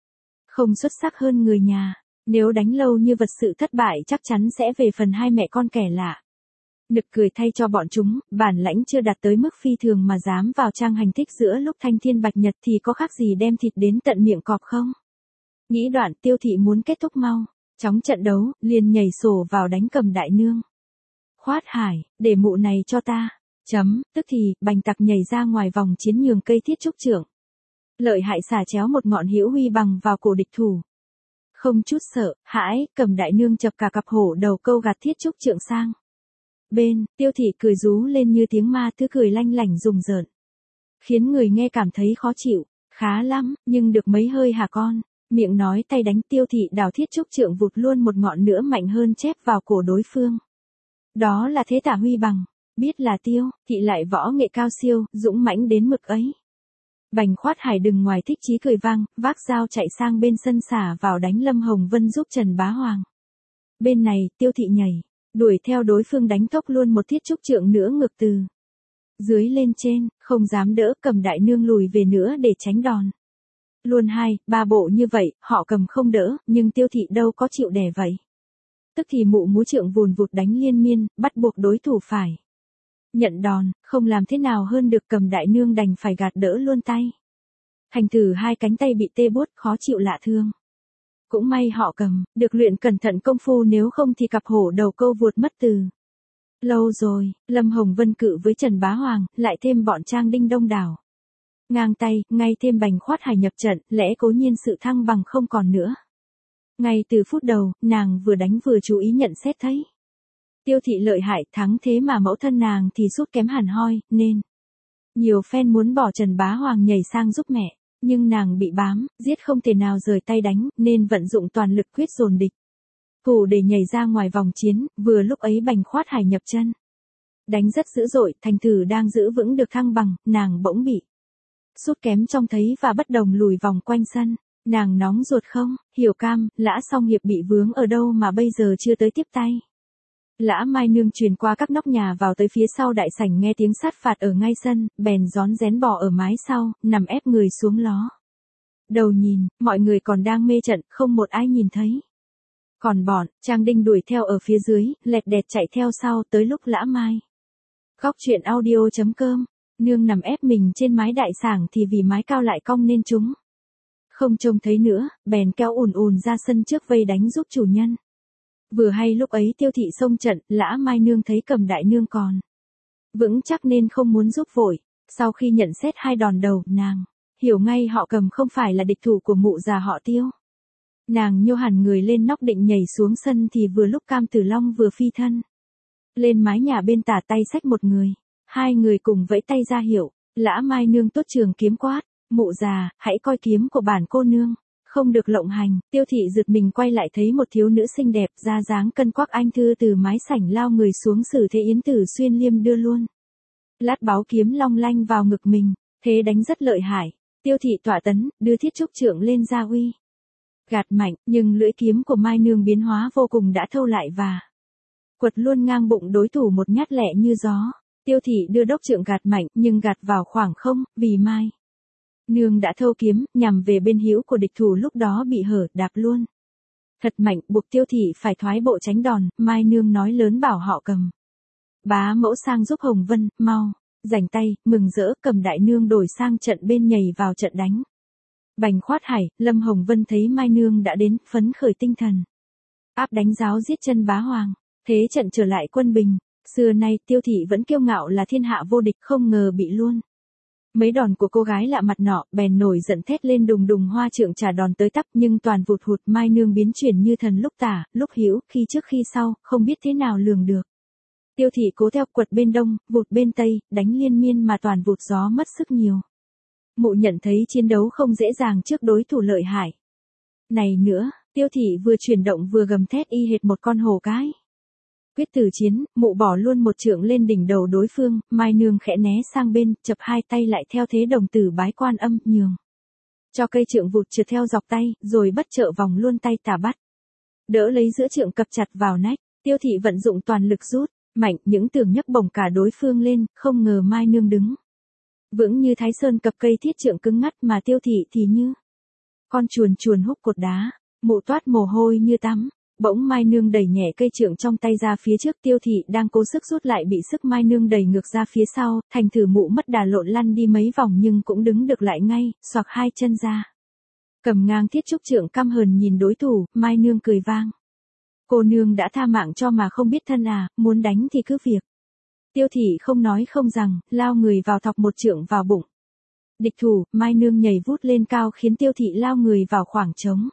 không xuất sắc hơn người nhà. Nếu đánh lâu như vật sự thất bại chắc chắn sẽ về phần hai mẹ con kẻ lạ. Nực cười thay cho bọn chúng, bản lãnh chưa đạt tới mức phi thường mà dám vào trang hành thích giữa lúc thanh thiên bạch nhật thì có khác gì đem thịt đến tận miệng cọp không? Nghĩ đoạn, Tiêu thị muốn kết thúc mau chóng trận đấu, liền nhảy sổ vào đánh Cầm đại nương. Khoát Hải, để mụ này cho ta. Chấm, tức thì, Bành tặc nhảy ra ngoài vòng chiến nhường cây thiết trúc trượng. Lợi hại xả chéo một ngọn hữu huy bằng vào cổ địch thủ. Không chút sợ hãi, Cầm đại nương chập cả cặp hổ đầu câu gạt thiết trúc trượng sang bên. Tiêu thị cười rú lên như tiếng ma, thứ cười lanh lảnh rùng rợn, khiến người nghe cảm thấy khó chịu. Khá lắm, nhưng được mấy hơi hả con? Miệng nói tay đánh. Tiêu thị đào thiết trúc trượng vụt luôn một ngọn nữa mạnh hơn chép vào cổ đối phương. Đó là thế tả huy bằng. Biết là Tiêu thị lại võ nghệ cao siêu, dũng mãnh đến mực ấy. Bành Khoát Hải đừng ngoài thích chí cười vang, vác dao chạy sang bên sân xả vào đánh Lâm Hồng Vân giúp Trần Bá Hoàng. Bên này, Tiêu thị nhảy đuổi theo đối phương đánh thốc luôn một thiết trúc trượng nữa ngược từ dưới lên trên, không dám đỡ. Cầm đại nương lùi về nữa để tránh đòn. Luôn hai, ba bộ như vậy, họ cầm không đỡ, nhưng Tiêu thị đâu có chịu đè vậy. Tức thì mụ múa trượng vùn vụt đánh liên miên, bắt buộc đối thủ phải nhận đòn, không làm thế nào hơn được, Cầm đại nương đành phải gạt đỡ luôn tay. Thành thử hai cánh tay bị tê buốt khó chịu lạ thương. Cũng may họ Cầm, được luyện cẩn thận công phu, nếu không thì cặp hổ đầu câu vuột mất từ lâu rồi. Lâm Hồng Vân cự với Trần Bá Hoàng, lại thêm bọn Trang Đinh đông đảo. Ngang tay, ngay thêm Bành Khoát Hải nhập trận, lẽ cố nhiên sự thăng bằng không còn nữa. Ngay từ phút đầu, nàng vừa đánh vừa chú ý nhận xét thấy. Tiêu thị lợi hại, thắng thế mà mẫu thân nàng thì sút kém hẳn hoi, nên nhiều phen muốn bỏ Trần Bá Hoàng nhảy sang giúp mẹ, nhưng nàng bị bám, giết không thể nào rời tay đánh, nên vận dụng toàn lực quyết dồn địch. Cù để nhảy ra ngoài vòng chiến, vừa lúc ấy Bành Khoát Hải nhập chân. Đánh rất dữ dội, thành thử đang giữ vững được thăng bằng, nàng bỗng bị sút kém trông thấy và bất đồng lùi vòng quanh sân. Nàng nóng ruột không, hiểu cam, Lã Song Hiệp bị vướng ở đâu mà bây giờ chưa tới tiếp tay. Lã Mai Nương truyền qua các nóc nhà vào tới phía sau đại sảnh, nghe tiếng sát phạt ở ngay sân, bèn rón rén bò ở mái sau, nằm ép người xuống ló. Đầu nhìn, mọi người còn đang mê trận, không một ai nhìn thấy. Còn bọn, Trang Đinh đuổi theo ở phía dưới, lẹt đẹt chạy theo sau, tới lúc Lã Mai. Góc truyện audio chấm com, nương nằm ép mình trên mái đại sảnh thì vì mái cao lại cong nên chúng không trông thấy nữa, bèn kéo ùn ùn ra sân trước vây đánh giúp chủ nhân. Vừa hay lúc ấy Tiêu thị xông trận, Lã Mai Nương thấy Cầm đại nương còn vững chắc nên không muốn giúp vội. Sau khi nhận xét hai đòn đầu, nàng hiểu ngay họ Cầm không phải là địch thủ của mụ già họ Tiêu. Nàng nhô hẳn người lên nóc định nhảy xuống sân thì vừa lúc Cam Tử Long vừa phi thân lên mái nhà bên tả tay xách một người. Hai người cùng vẫy tay ra hiệu. Lã Mai Nương tốt trường kiếm quát. Mụ già, hãy coi kiếm của bản cô nương, không được lộng hành. Tiêu thị giật mình quay lại thấy một thiếu nữ xinh đẹp, da dáng cân quắc anh thư từ mái sảnh lao người xuống, xử thế Yến Tử Xuyên liêm đưa luôn lát báo kiếm long lanh vào ngực mình, thế đánh rất lợi hại. Tiêu thị tỏa tấn, đưa thiết trúc trượng lên ra uy gạt mạnh, nhưng lưỡi kiếm của Mai Nương biến hóa vô cùng đã thâu lại và quật luôn ngang bụng đối thủ một nhát lẹ như gió. Tiêu thị đưa đốc trượng gạt mạnh, nhưng gạt vào khoảng không, vì Mai Nương đã thâu kiếm, nhằm về bên hữu của địch thủ, lúc đó bị hở, đạp luôn thật mạnh, buộc Tiêu thị phải thoái bộ tránh đòn. Mai Nương nói lớn bảo họ Cầm bá mẫu sang giúp Hồng Vân, mau rảnh tay, mừng rỡ. Cầm đại nương đổi sang trận bên nhảy vào trận đánh. Bành Khoát Hải, Lâm Hồng Vân thấy Mai Nương đã đến, phấn khởi tinh thần, áp đánh giáo giết chân Bá Hoàng, thế trận trở lại quân bình. Xưa nay Tiêu thị vẫn kiêu ngạo là thiên hạ vô địch, không ngờ bị luôn mấy đòn của cô gái lạ mặt nọ, bèn nổi giận thét lên đùng đùng hoa trượng trả đòn tới tấp, nhưng toàn vụt hụt. Mai Nương biến chuyển như thần, lúc tả, lúc hữu, khi trước khi sau, không biết thế nào lường được. Tiêu thị cố theo, quật bên đông, vụt bên tây, đánh liên miên mà toàn vụt gió, mất sức nhiều. Mụ nhận thấy chiến đấu không dễ dàng trước đối thủ lợi hại này nữa, Tiêu thị vừa chuyển động vừa gầm thét y hệt một con hổ cái. Quyết tử chiến, mụ bỏ luôn một trượng lên đỉnh đầu đối phương. Mai Nương khẽ né sang bên, chập hai tay lại theo thế đồng tử bái Quan Âm, nhường cho cây trượng vụt trượt theo dọc tay, rồi bất chợt vòng luôn tay tả bắt đỡ lấy giữa trượng cập chặt vào nách. Tiêu thị vận dụng toàn lực rút mạnh, những tưởng nhấc bổng cả đối phương lên, không ngờ Mai Nương đứng vững như Thái Sơn, cập cây thiết trượng cứng ngắt, mà Tiêu thị thì như con chuồn chuồn húc cột đá. Mụ toát mồ hôi như tắm. Bỗng Mai Nương đẩy nhẹ cây trượng trong tay ra phía trước, Tiêu thị đang cố sức rút lại bị sức Mai Nương đẩy ngược ra phía sau, thành thử mụ mất đà lộn lăn đi mấy vòng nhưng cũng đứng được lại ngay, xoạc hai chân ra. Cầm ngang thiết trúc trượng căm hờn nhìn đối thủ. Mai Nương cười vang. Cô nương đã tha mạng cho mà không biết thân à, muốn đánh thì cứ việc. Tiêu thị không nói không rằng, lao người vào thọc một trượng vào bụng địch thủ. Mai Nương nhảy vút lên cao khiến Tiêu thị lao người vào khoảng trống.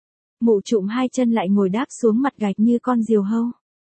Mụ trụm hai chân lại ngồi đáp xuống mặt gạch như con diều hâu,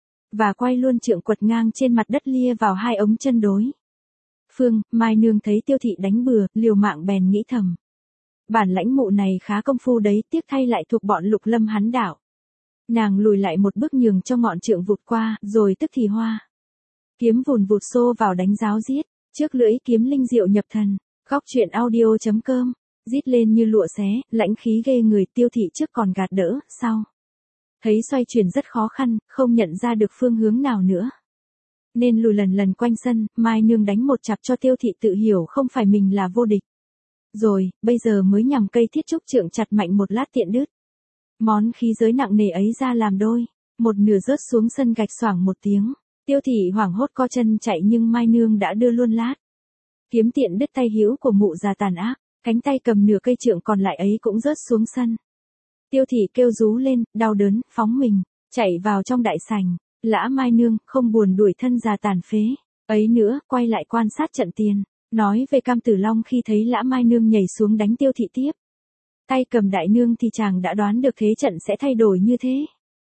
và quay luôn trượng quật ngang trên mặt đất lia vào hai ống chân đối phương. Mai Nương thấy Tiêu thị đánh bừa, liều mạng bèn nghĩ thầm. Bản lãnh mụ này khá công phu đấy, tiếc thay lại thuộc bọn Lục Lâm hắn đạo. Nàng lùi lại một bước nhường cho ngọn trượng vụt qua, rồi tức thì hoa kiếm vùn vụt xô vào đánh giáo giết. Trước lưỡi kiếm linh diệu nhập thần. Góc truyện audio chấm com. Rít lên như lụa xé, lãnh khí ghê người. Tiêu thị trước còn gạt đỡ, sau thấy xoay chuyển rất khó khăn, không nhận ra được phương hướng nào nữa, nên lùi lần lần quanh sân. Mai Nương đánh một chặp cho Tiêu thị tự hiểu không phải mình là vô địch. Rồi, bây giờ mới nhằm cây thiết trúc trượng chặt mạnh một lát tiện đứt. Món khí giới nặng nề ấy ra làm đôi, một nửa rớt xuống sân gạch xoảng một tiếng. Tiêu thị hoảng hốt co chân chạy nhưng Mai Nương đã đưa luôn lát. Kiếm tiện đứt tay hữu của mụ già tàn ác, cánh tay cầm nửa cây trượng còn lại ấy cũng rớt xuống sân. Tiêu thị kêu rú lên, đau đớn, phóng mình, chạy vào trong đại sảnh. Lã Mai Nương không buồn đuổi thân già tàn phế ấy nữa, quay lại quan sát trận tiền, nói về Cam Tử Long khi thấy Lã Mai Nương nhảy xuống đánh Tiêu thị tiếp. Tay cầm đại nương thì chàng đã đoán được thế trận sẽ thay đổi như thế.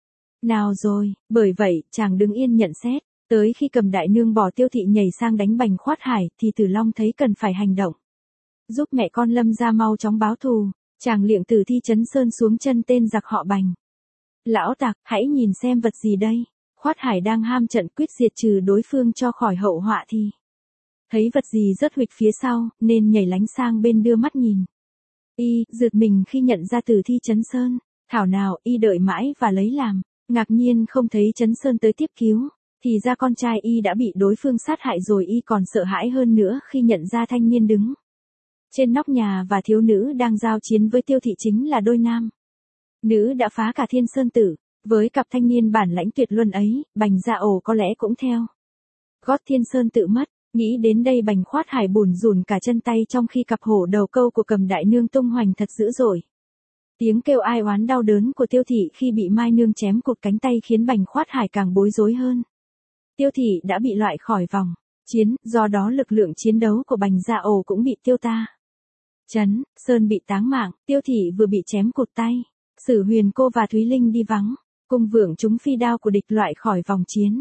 Nào rồi, bởi vậy, chàng đứng yên nhận xét, tới khi cầm đại nương bỏ Tiêu thị nhảy sang đánh Bành Khoát Hải thì Tử Long thấy cần phải hành động. Giúp mẹ con Lâm ra mau chóng báo thù, chàng liệng Tử Thi Chấn Sơn xuống chân tên giặc họ Bành. Lão tặc, hãy nhìn xem vật gì đây. Khoát Hải đang ham trận quyết diệt trừ đối phương cho khỏi hậu họa thì thấy vật gì rất huỵch phía sau, nên nhảy lánh sang bên đưa mắt nhìn. Y giật mình khi nhận ra Tử Thi Chấn Sơn, thảo nào y đợi mãi và lấy làm, ngạc nhiên không thấy Chấn Sơn tới tiếp cứu, thì ra con trai y đã bị đối phương sát hại rồi. Y còn sợ hãi hơn nữa khi nhận ra thanh niên đứng trên nóc nhà và thiếu nữ đang giao chiến với Tiêu thị chính là đôi nam nữ đã phá cả Thiên Sơn Tử. Với cặp thanh niên bản lãnh tuyệt luân ấy, Bành Dạ Ổ có lẽ cũng theo gót Thiên Sơn Tự mất. Nghĩ đến đây Bành Khoát Hải bủn rủn cả chân tay trong khi cặp hổ đầu câu của cầm đại nương tung hoành thật dữ dội. Tiếng kêu ai oán đau đớn của Tiêu thị khi bị Mai Nương chém cụt cánh tay khiến Bành Khoát Hải càng bối rối hơn. Tiêu thị đã bị loại khỏi vòng chiến, do đó lực lượng chiến đấu của Bành Dạ Ổ cũng bị tiêu ta. Chấn Sơn bị táng mạng, Tiêu thị vừa bị chém cụt tay. Sử Huyền Cô và Thúy Linh đi vắng, cùng vượng chúng phi đao của địch loại khỏi vòng chiến.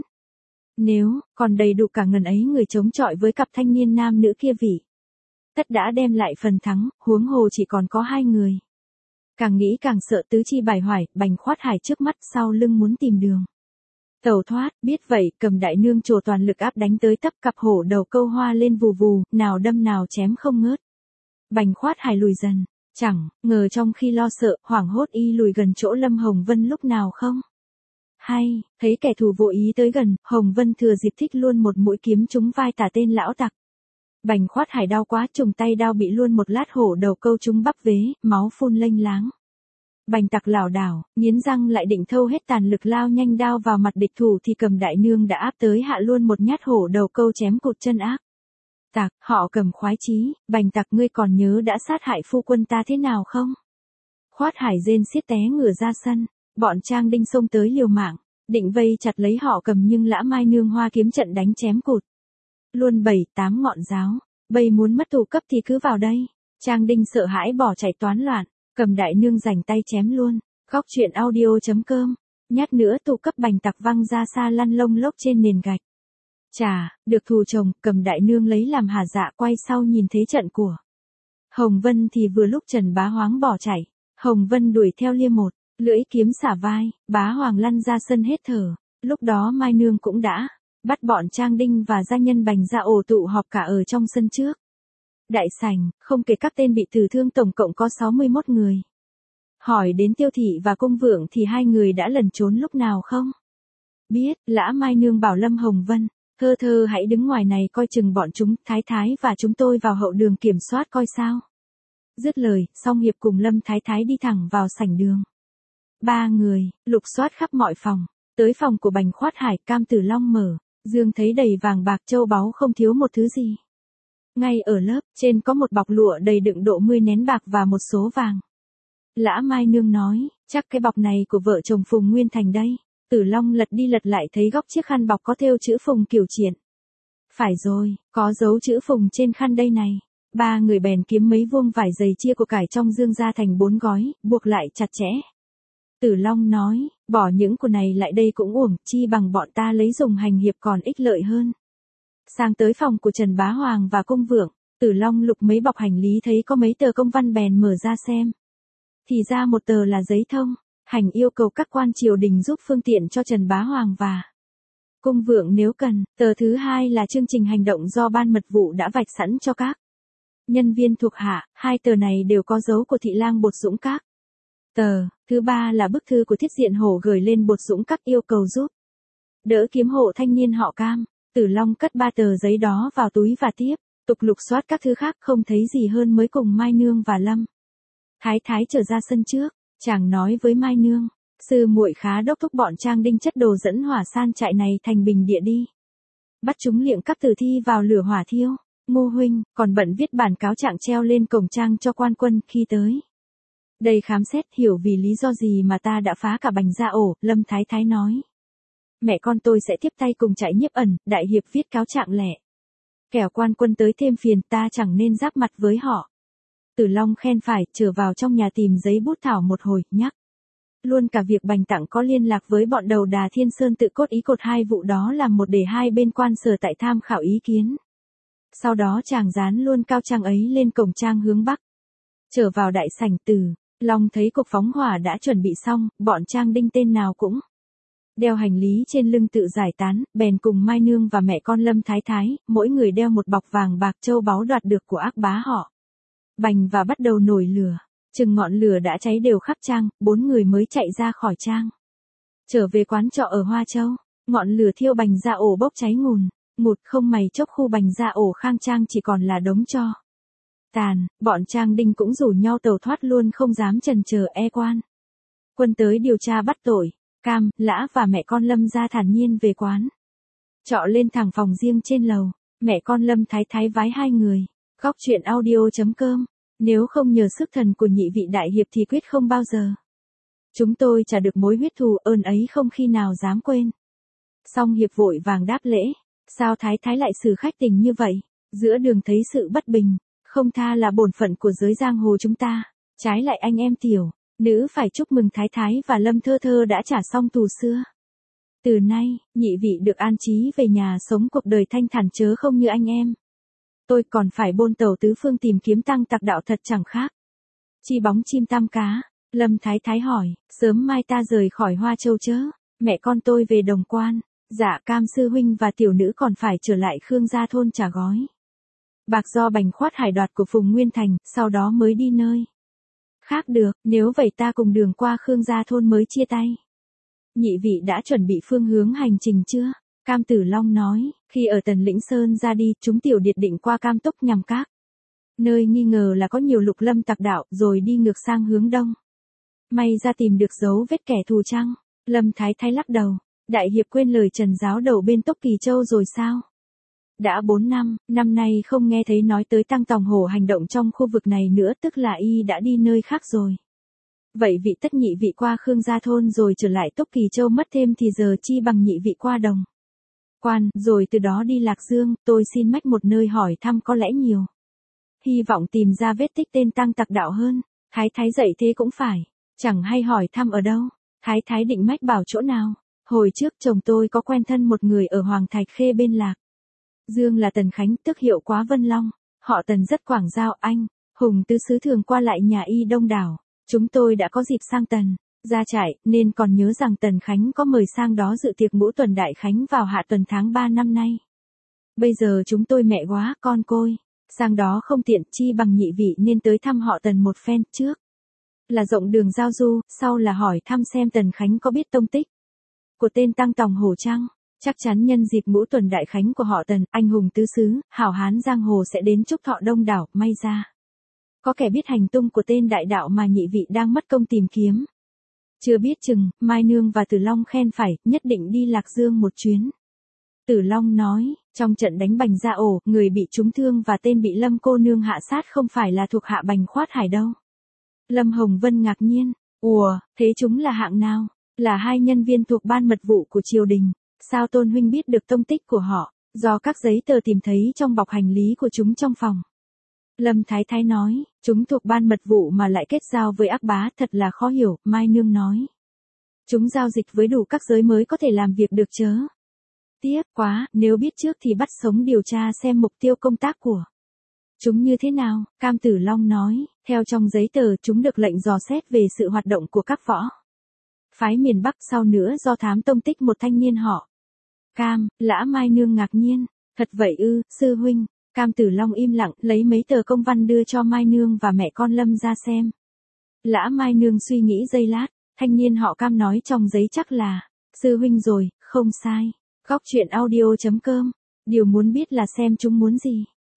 Nếu còn đầy đủ cả ngần ấy người chống chọi với cặp thanh niên nam nữ kia vị tất đã đem lại phần thắng, huống hồ chỉ còn có hai người. Càng nghĩ càng sợ tứ chi bài hoài, Bành Khoát Hải trước mắt sau lưng muốn tìm đường tẩu thoát, biết vậy, cầm đại nương trồ toàn lực áp đánh tới tấp cặp hổ đầu câu hoa lên vù vù, nào đâm nào chém không ngớt. Bành Khoát Hải lùi dần, chẳng ngờ trong khi lo sợ, hoảng hốt y lùi gần chỗ Lâm Hồng Vân lúc nào không hay, thấy kẻ thù vô ý tới gần, Hồng Vân thừa dịp thích luôn một mũi kiếm trúng vai tả tên lão tặc. Bành Khoát Hải đau quá, trùng tay đao bị luôn một lát hổ đầu câu trúng bắp vế, máu phun lênh láng. Bành tặc lảo đảo, nghiến răng lại định thâu hết tàn lực lao nhanh đao vào mặt địch thủ thì cầm đại nương đã áp tới hạ luôn một nhát hổ đầu câu chém cụt chân ác. Tặc, họ cầm khoái chí, Bành tặc ngươi còn nhớ đã sát hại phu quân ta thế nào không? Khoát Hải rên xiết té ngửa ra sân, bọn Trang Đinh xông tới liều mạng, định vây chặt lấy họ cầm nhưng Lã Mai Nương hoa kiếm trận đánh chém cụt luôn bảy tám ngọn giáo, bây muốn mất thủ cấp thì cứ vào đây. Trang Đinh sợ hãi bỏ chạy toán loạn, cầm đại nương rảnh tay chém luôn. Góc truyện audio chấm com, nhát nữa tụ cấp Bành tặc văng ra xa lăn lông lốc trên nền gạch. Chà, được thù chồng, cầm đại nương lấy làm hà dạ quay sau nhìn thế trận của Hồng Vân thì vừa lúc Trần Bá Hoáng bỏ chạy, Hồng Vân đuổi theo lia một, lưỡi kiếm xả vai, Bá Hoàng lăn ra sân hết thở. Lúc đó Mai Nương cũng đã bắt bọn Trang Đinh và gia nhân Bành Dạ Ổ tụ họp cả ở trong sân trước. Đại sảnh, không kể các tên bị tử thương tổng cộng có sáu mươi mốt người. Hỏi đến Tiêu thị và Cung Vượng thì hai người đã lẩn trốn lúc nào không? Biết, Lã Mai Nương bảo Lâm Hồng Vân, thơ thơ hãy đứng ngoài này coi chừng bọn chúng, Thái Thái và chúng tôi vào hậu đường kiểm soát coi sao. Dứt lời, Song Hiệp cùng Lâm Thái Thái đi thẳng vào sảnh đường. Ba người, lục soát khắp mọi phòng, tới phòng của Bành Khoát Hải, Cam Tử Long mở, dương thấy đầy vàng bạc châu báu không thiếu một thứ gì. Ngay ở lớp, trên có một bọc lụa đầy đựng độ mươi nén bạc và một số vàng. Lã Mai Nương nói, chắc cái bọc này của vợ chồng Phùng Nguyên Thành đây. Tử Long lật đi lật lại thấy góc chiếc khăn bọc có thêu chữ Phùng Kiều Triển. Phải rồi, có dấu chữ Phùng trên khăn đây này. Ba người bèn kiếm mấy vuông vải dày chia của cải trong dương ra thành bốn gói, buộc lại chặt chẽ. Tử Long nói, bỏ những của này lại đây cũng uổng, chi bằng bọn ta lấy dùng hành hiệp còn ích lợi hơn. Sang tới phòng của Trần Bá Hoàng và Cung Vượng, Tử Long lục mấy bọc hành lý thấy có mấy tờ công văn bèn mở ra xem. Thì ra một tờ là giấy thông hành yêu cầu các quan triều đình giúp phương tiện cho Trần Bá Hoàng và Cung Vượng nếu cần. Tờ thứ hai là chương trình hành động do ban mật vụ đã vạch sẵn cho các nhân viên thuộc hạ, hai tờ này đều có dấu của thị lang Bột Dũng Các. Tờ thứ ba là bức thư của Thiết Diện Hổ gửi lên Bột Dũng Các yêu cầu giúp đỡ kiếm hộ thanh niên họ Cam. Tử Long cất ba tờ giấy đó vào túi và tiếp Tục lục soát các thứ khác không thấy gì hơn mới cùng Mai Nương và Lâm Thái Thái trở ra sân trước, chàng nói với Mai Nương, sư muội khá đốc thúc bọn Trang Đinh chất đồ dẫn hỏa san trại này thành bình địa đi. Bắt chúng liệng các tử thi vào lửa hỏa thiêu. Ngô huynh, còn bận viết bản cáo trạng treo lên cổng trang cho quan quân khi tới. Đây khám xét hiểu vì lý do gì mà ta đã phá cả Bành Gia Ổ, Lâm Thái Thái nói. Mẹ con tôi sẽ tiếp tay cùng trại Nhiếp Ẩn, đại hiệp viết cáo trạng lẻ. Kẻo quan quân tới thêm phiền ta chẳng nên giáp mặt với họ. Tử Long khen phải, trở vào trong nhà tìm giấy bút thảo một hồi, nhắc. Luôn cả việc Bành Tặng có liên lạc với bọn đầu đà Thiên Sơn tự cốt ý cột hai vụ đó làm một để hai bên quan sở tại tham khảo ý kiến. Sau đó chàng dán luôn cao trang ấy lên cổng trang hướng bắc. Trở vào đại sảnh Tử Long thấy cuộc phóng hỏa đã chuẩn bị xong, bọn Trang Đinh tên nào cũng đeo hành lý trên lưng tự giải tán, bèn cùng Mai Nương và mẹ con Lâm Thái Thái, mỗi người đeo một bọc vàng bạc châu báu đoạt được của ác bá họ. Bành và bắt đầu nổi lửa, chừng ngọn lửa đã cháy đều khắp trang, bốn người mới chạy ra khỏi trang. Trở về quán trọ ở Hoa Châu, ngọn lửa thiêu Bành Gia Ổ bốc cháy ngùn, ngụt không mày chốc khu Bành Gia Ổ khang trang chỉ còn là đống tro tàn, bọn Trang Đinh cũng rủ nhau tẩu thoát luôn không dám chần chờ e quan. Quân tới điều tra bắt tội, Cam, Lã và mẹ con Lâm ra thản nhiên về quán. Trọ lên thẳng phòng riêng trên lầu, mẹ con Lâm Thái Thái vái hai người, góc chuyện audio chấm com, nếu không nhờ sức thần của nhị vị đại hiệp thì quyết không bao giờ. Chúng tôi trả được mối huyết thù ơn ấy không khi nào dám quên. Song hiệp vội vàng đáp lễ, sao Thái Thái lại xử khách tình như vậy, giữa đường thấy sự bất bình. Không tha là bổn phận của giới giang hồ chúng ta, trái lại anh em tiểu, nữ phải chúc mừng Thái Thái và Lâm Thơ Thơ đã trả xong tù xưa. Từ nay, nhị vị được an trí về nhà sống cuộc đời thanh thản chớ không như anh em. Tôi còn phải bôn tàu tứ phương tìm kiếm tăng tặc đạo thật chẳng khác. Chi bóng chim tam cá, Lâm Thái Thái hỏi, sớm mai ta rời khỏi Hoa Châu chớ, mẹ con tôi về Đồng Quan, dạ Cam sư huynh và tiểu nữ còn phải trở lại Khương Gia thôn trả gói. Bạc do Bành Khoát Hải đoạt của Phùng Nguyên Thành, sau đó mới đi nơi khác được, nếu vậy ta cùng đường qua Khương Gia thôn mới chia tay. Nhị vị đã chuẩn bị phương hướng hành trình chưa? Cam Tử Long nói, khi ở Tần Lĩnh Sơn ra đi, chúng tiểu điệt định qua Cam Túc nhằm các nơi nghi ngờ là có nhiều lục lâm tặc đạo, rồi đi ngược sang hướng đông. May ra tìm được dấu vết kẻ thù chăng? Lâm Thái Thái lắc đầu, đại hiệp quên lời Trần giáo đầu bên Tốc Kỳ Châu rồi sao? Đã bốn năm, năm nay không nghe thấy nói tới Tăng Tòng Hổ hành động trong khu vực này nữa, tức là y đã đi nơi khác rồi. Vậy vị tất nhị vị qua Khương Gia thôn rồi trở lại Tốc Kỳ Châu mất thêm thì giờ chi bằng nhị vị qua Đồng Quan, rồi từ đó đi Lạc Dương, tôi xin mách một nơi hỏi thăm có lẽ nhiều. Hy vọng tìm ra vết tích tên tăng tặc đạo hơn. Thái Thái dạy thế cũng phải, chẳng hay hỏi thăm ở đâu. Thái Thái định mách bảo chỗ nào. Hồi trước chồng tôi có quen thân một người ở Hoàng Thạch Khê bên Lạc Dương là Tần Khánh, tức hiệu Quá Vân Long. Họ Tần rất quảng giao, anh hùng tứ xứ thường qua lại nhà y đông đảo. Chúng tôi đã có dịp sang Tần ra trại, nên còn nhớ rằng Tần Khánh có mời sang đó dự tiệc ngũ tuần đại khánh vào hạ tuần tháng ba năm nay. Bây giờ chúng tôi mẹ quá con côi, sang đó không tiện, chi bằng nhị vị nên tới thăm họ Tần một phen, trước là rộng đường giao du, sau là hỏi thăm xem Tần Khánh có biết tông tích của tên Tăng Tòng Hổ chăng. Chắc chắn nhân dịp ngũ tuần đại khánh của họ Tần, anh hùng tứ xứ, hảo hán giang hồ sẽ đến chúc thọ đông đảo, may ra có kẻ biết hành tung của tên đại đạo mà nhị vị đang mất công tìm kiếm. Chưa biết chừng, Mai Nương và Tử Long khen phải, nhất định đi Lạc Dương một chuyến. Tử Long nói, trong trận đánh Bành Gia Ổ, người bị trúng thương và tên bị Lâm cô nương hạ sát không phải là thuộc hạ Bành Khoát Hải đâu. Lâm Hồng Vân ngạc nhiên, ủa, thế chúng là hạng nào? Là hai nhân viên thuộc ban mật vụ của triều đình. Sao Tôn huynh biết được tông tích của họ? Do các giấy tờ tìm thấy trong bọc hành lý của chúng trong phòng. Lâm Thái Thái nói, chúng thuộc ban mật vụ mà lại kết giao với ác bá, thật là khó hiểu. Mai Nương nói, chúng giao dịch với đủ các giới mới có thể làm việc được chớ. Tiếc quá, nếu biết trước thì bắt sống điều tra xem mục tiêu công tác của chúng như thế nào. Cam Tử Long nói, theo trong giấy tờ chúng được lệnh dò xét về sự hoạt động của các võ phái miền Bắc, sau nữa do thám tông tích một thanh niên họ Cam. Lã. Mai Nương ngạc nhiên, thật vậy ư, sư huynh? Cam Tử Long im lặng, lấy mấy tờ công văn đưa cho Mai Nương và mẹ con Lâm ra xem. Lã. Mai Nương suy nghĩ giây lát, thanh niên họ Cam nói trong giấy chắc là sư huynh rồi, không sai. Góc chuyện audio chấm com, điều muốn biết là xem chúng muốn gì.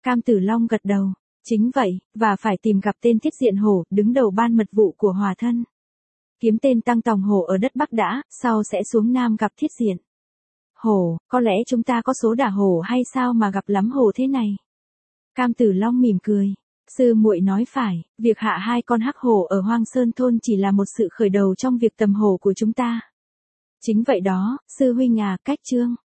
Cam Tử Long gật đầu. Chính vậy, và phải tìm gặp tên Thiết Diện Hổ, đứng đầu ban mật vụ của Hòa thân. Kiếm tên Tăng Tòng Hổ ở đất Bắc đã, sau sẽ xuống Nam gặp Thiết Diện Hổ, có lẽ chúng ta có số đả hổ hay sao mà gặp lắm hổ thế này. Cam Tử Long mỉm cười. Sư muội nói phải, việc hạ hai con hắc hổ ở Hoang Sơn thôn chỉ là một sự khởi đầu trong việc tầm hổ của chúng ta. Chính vậy đó, sư huynh à, cách chương.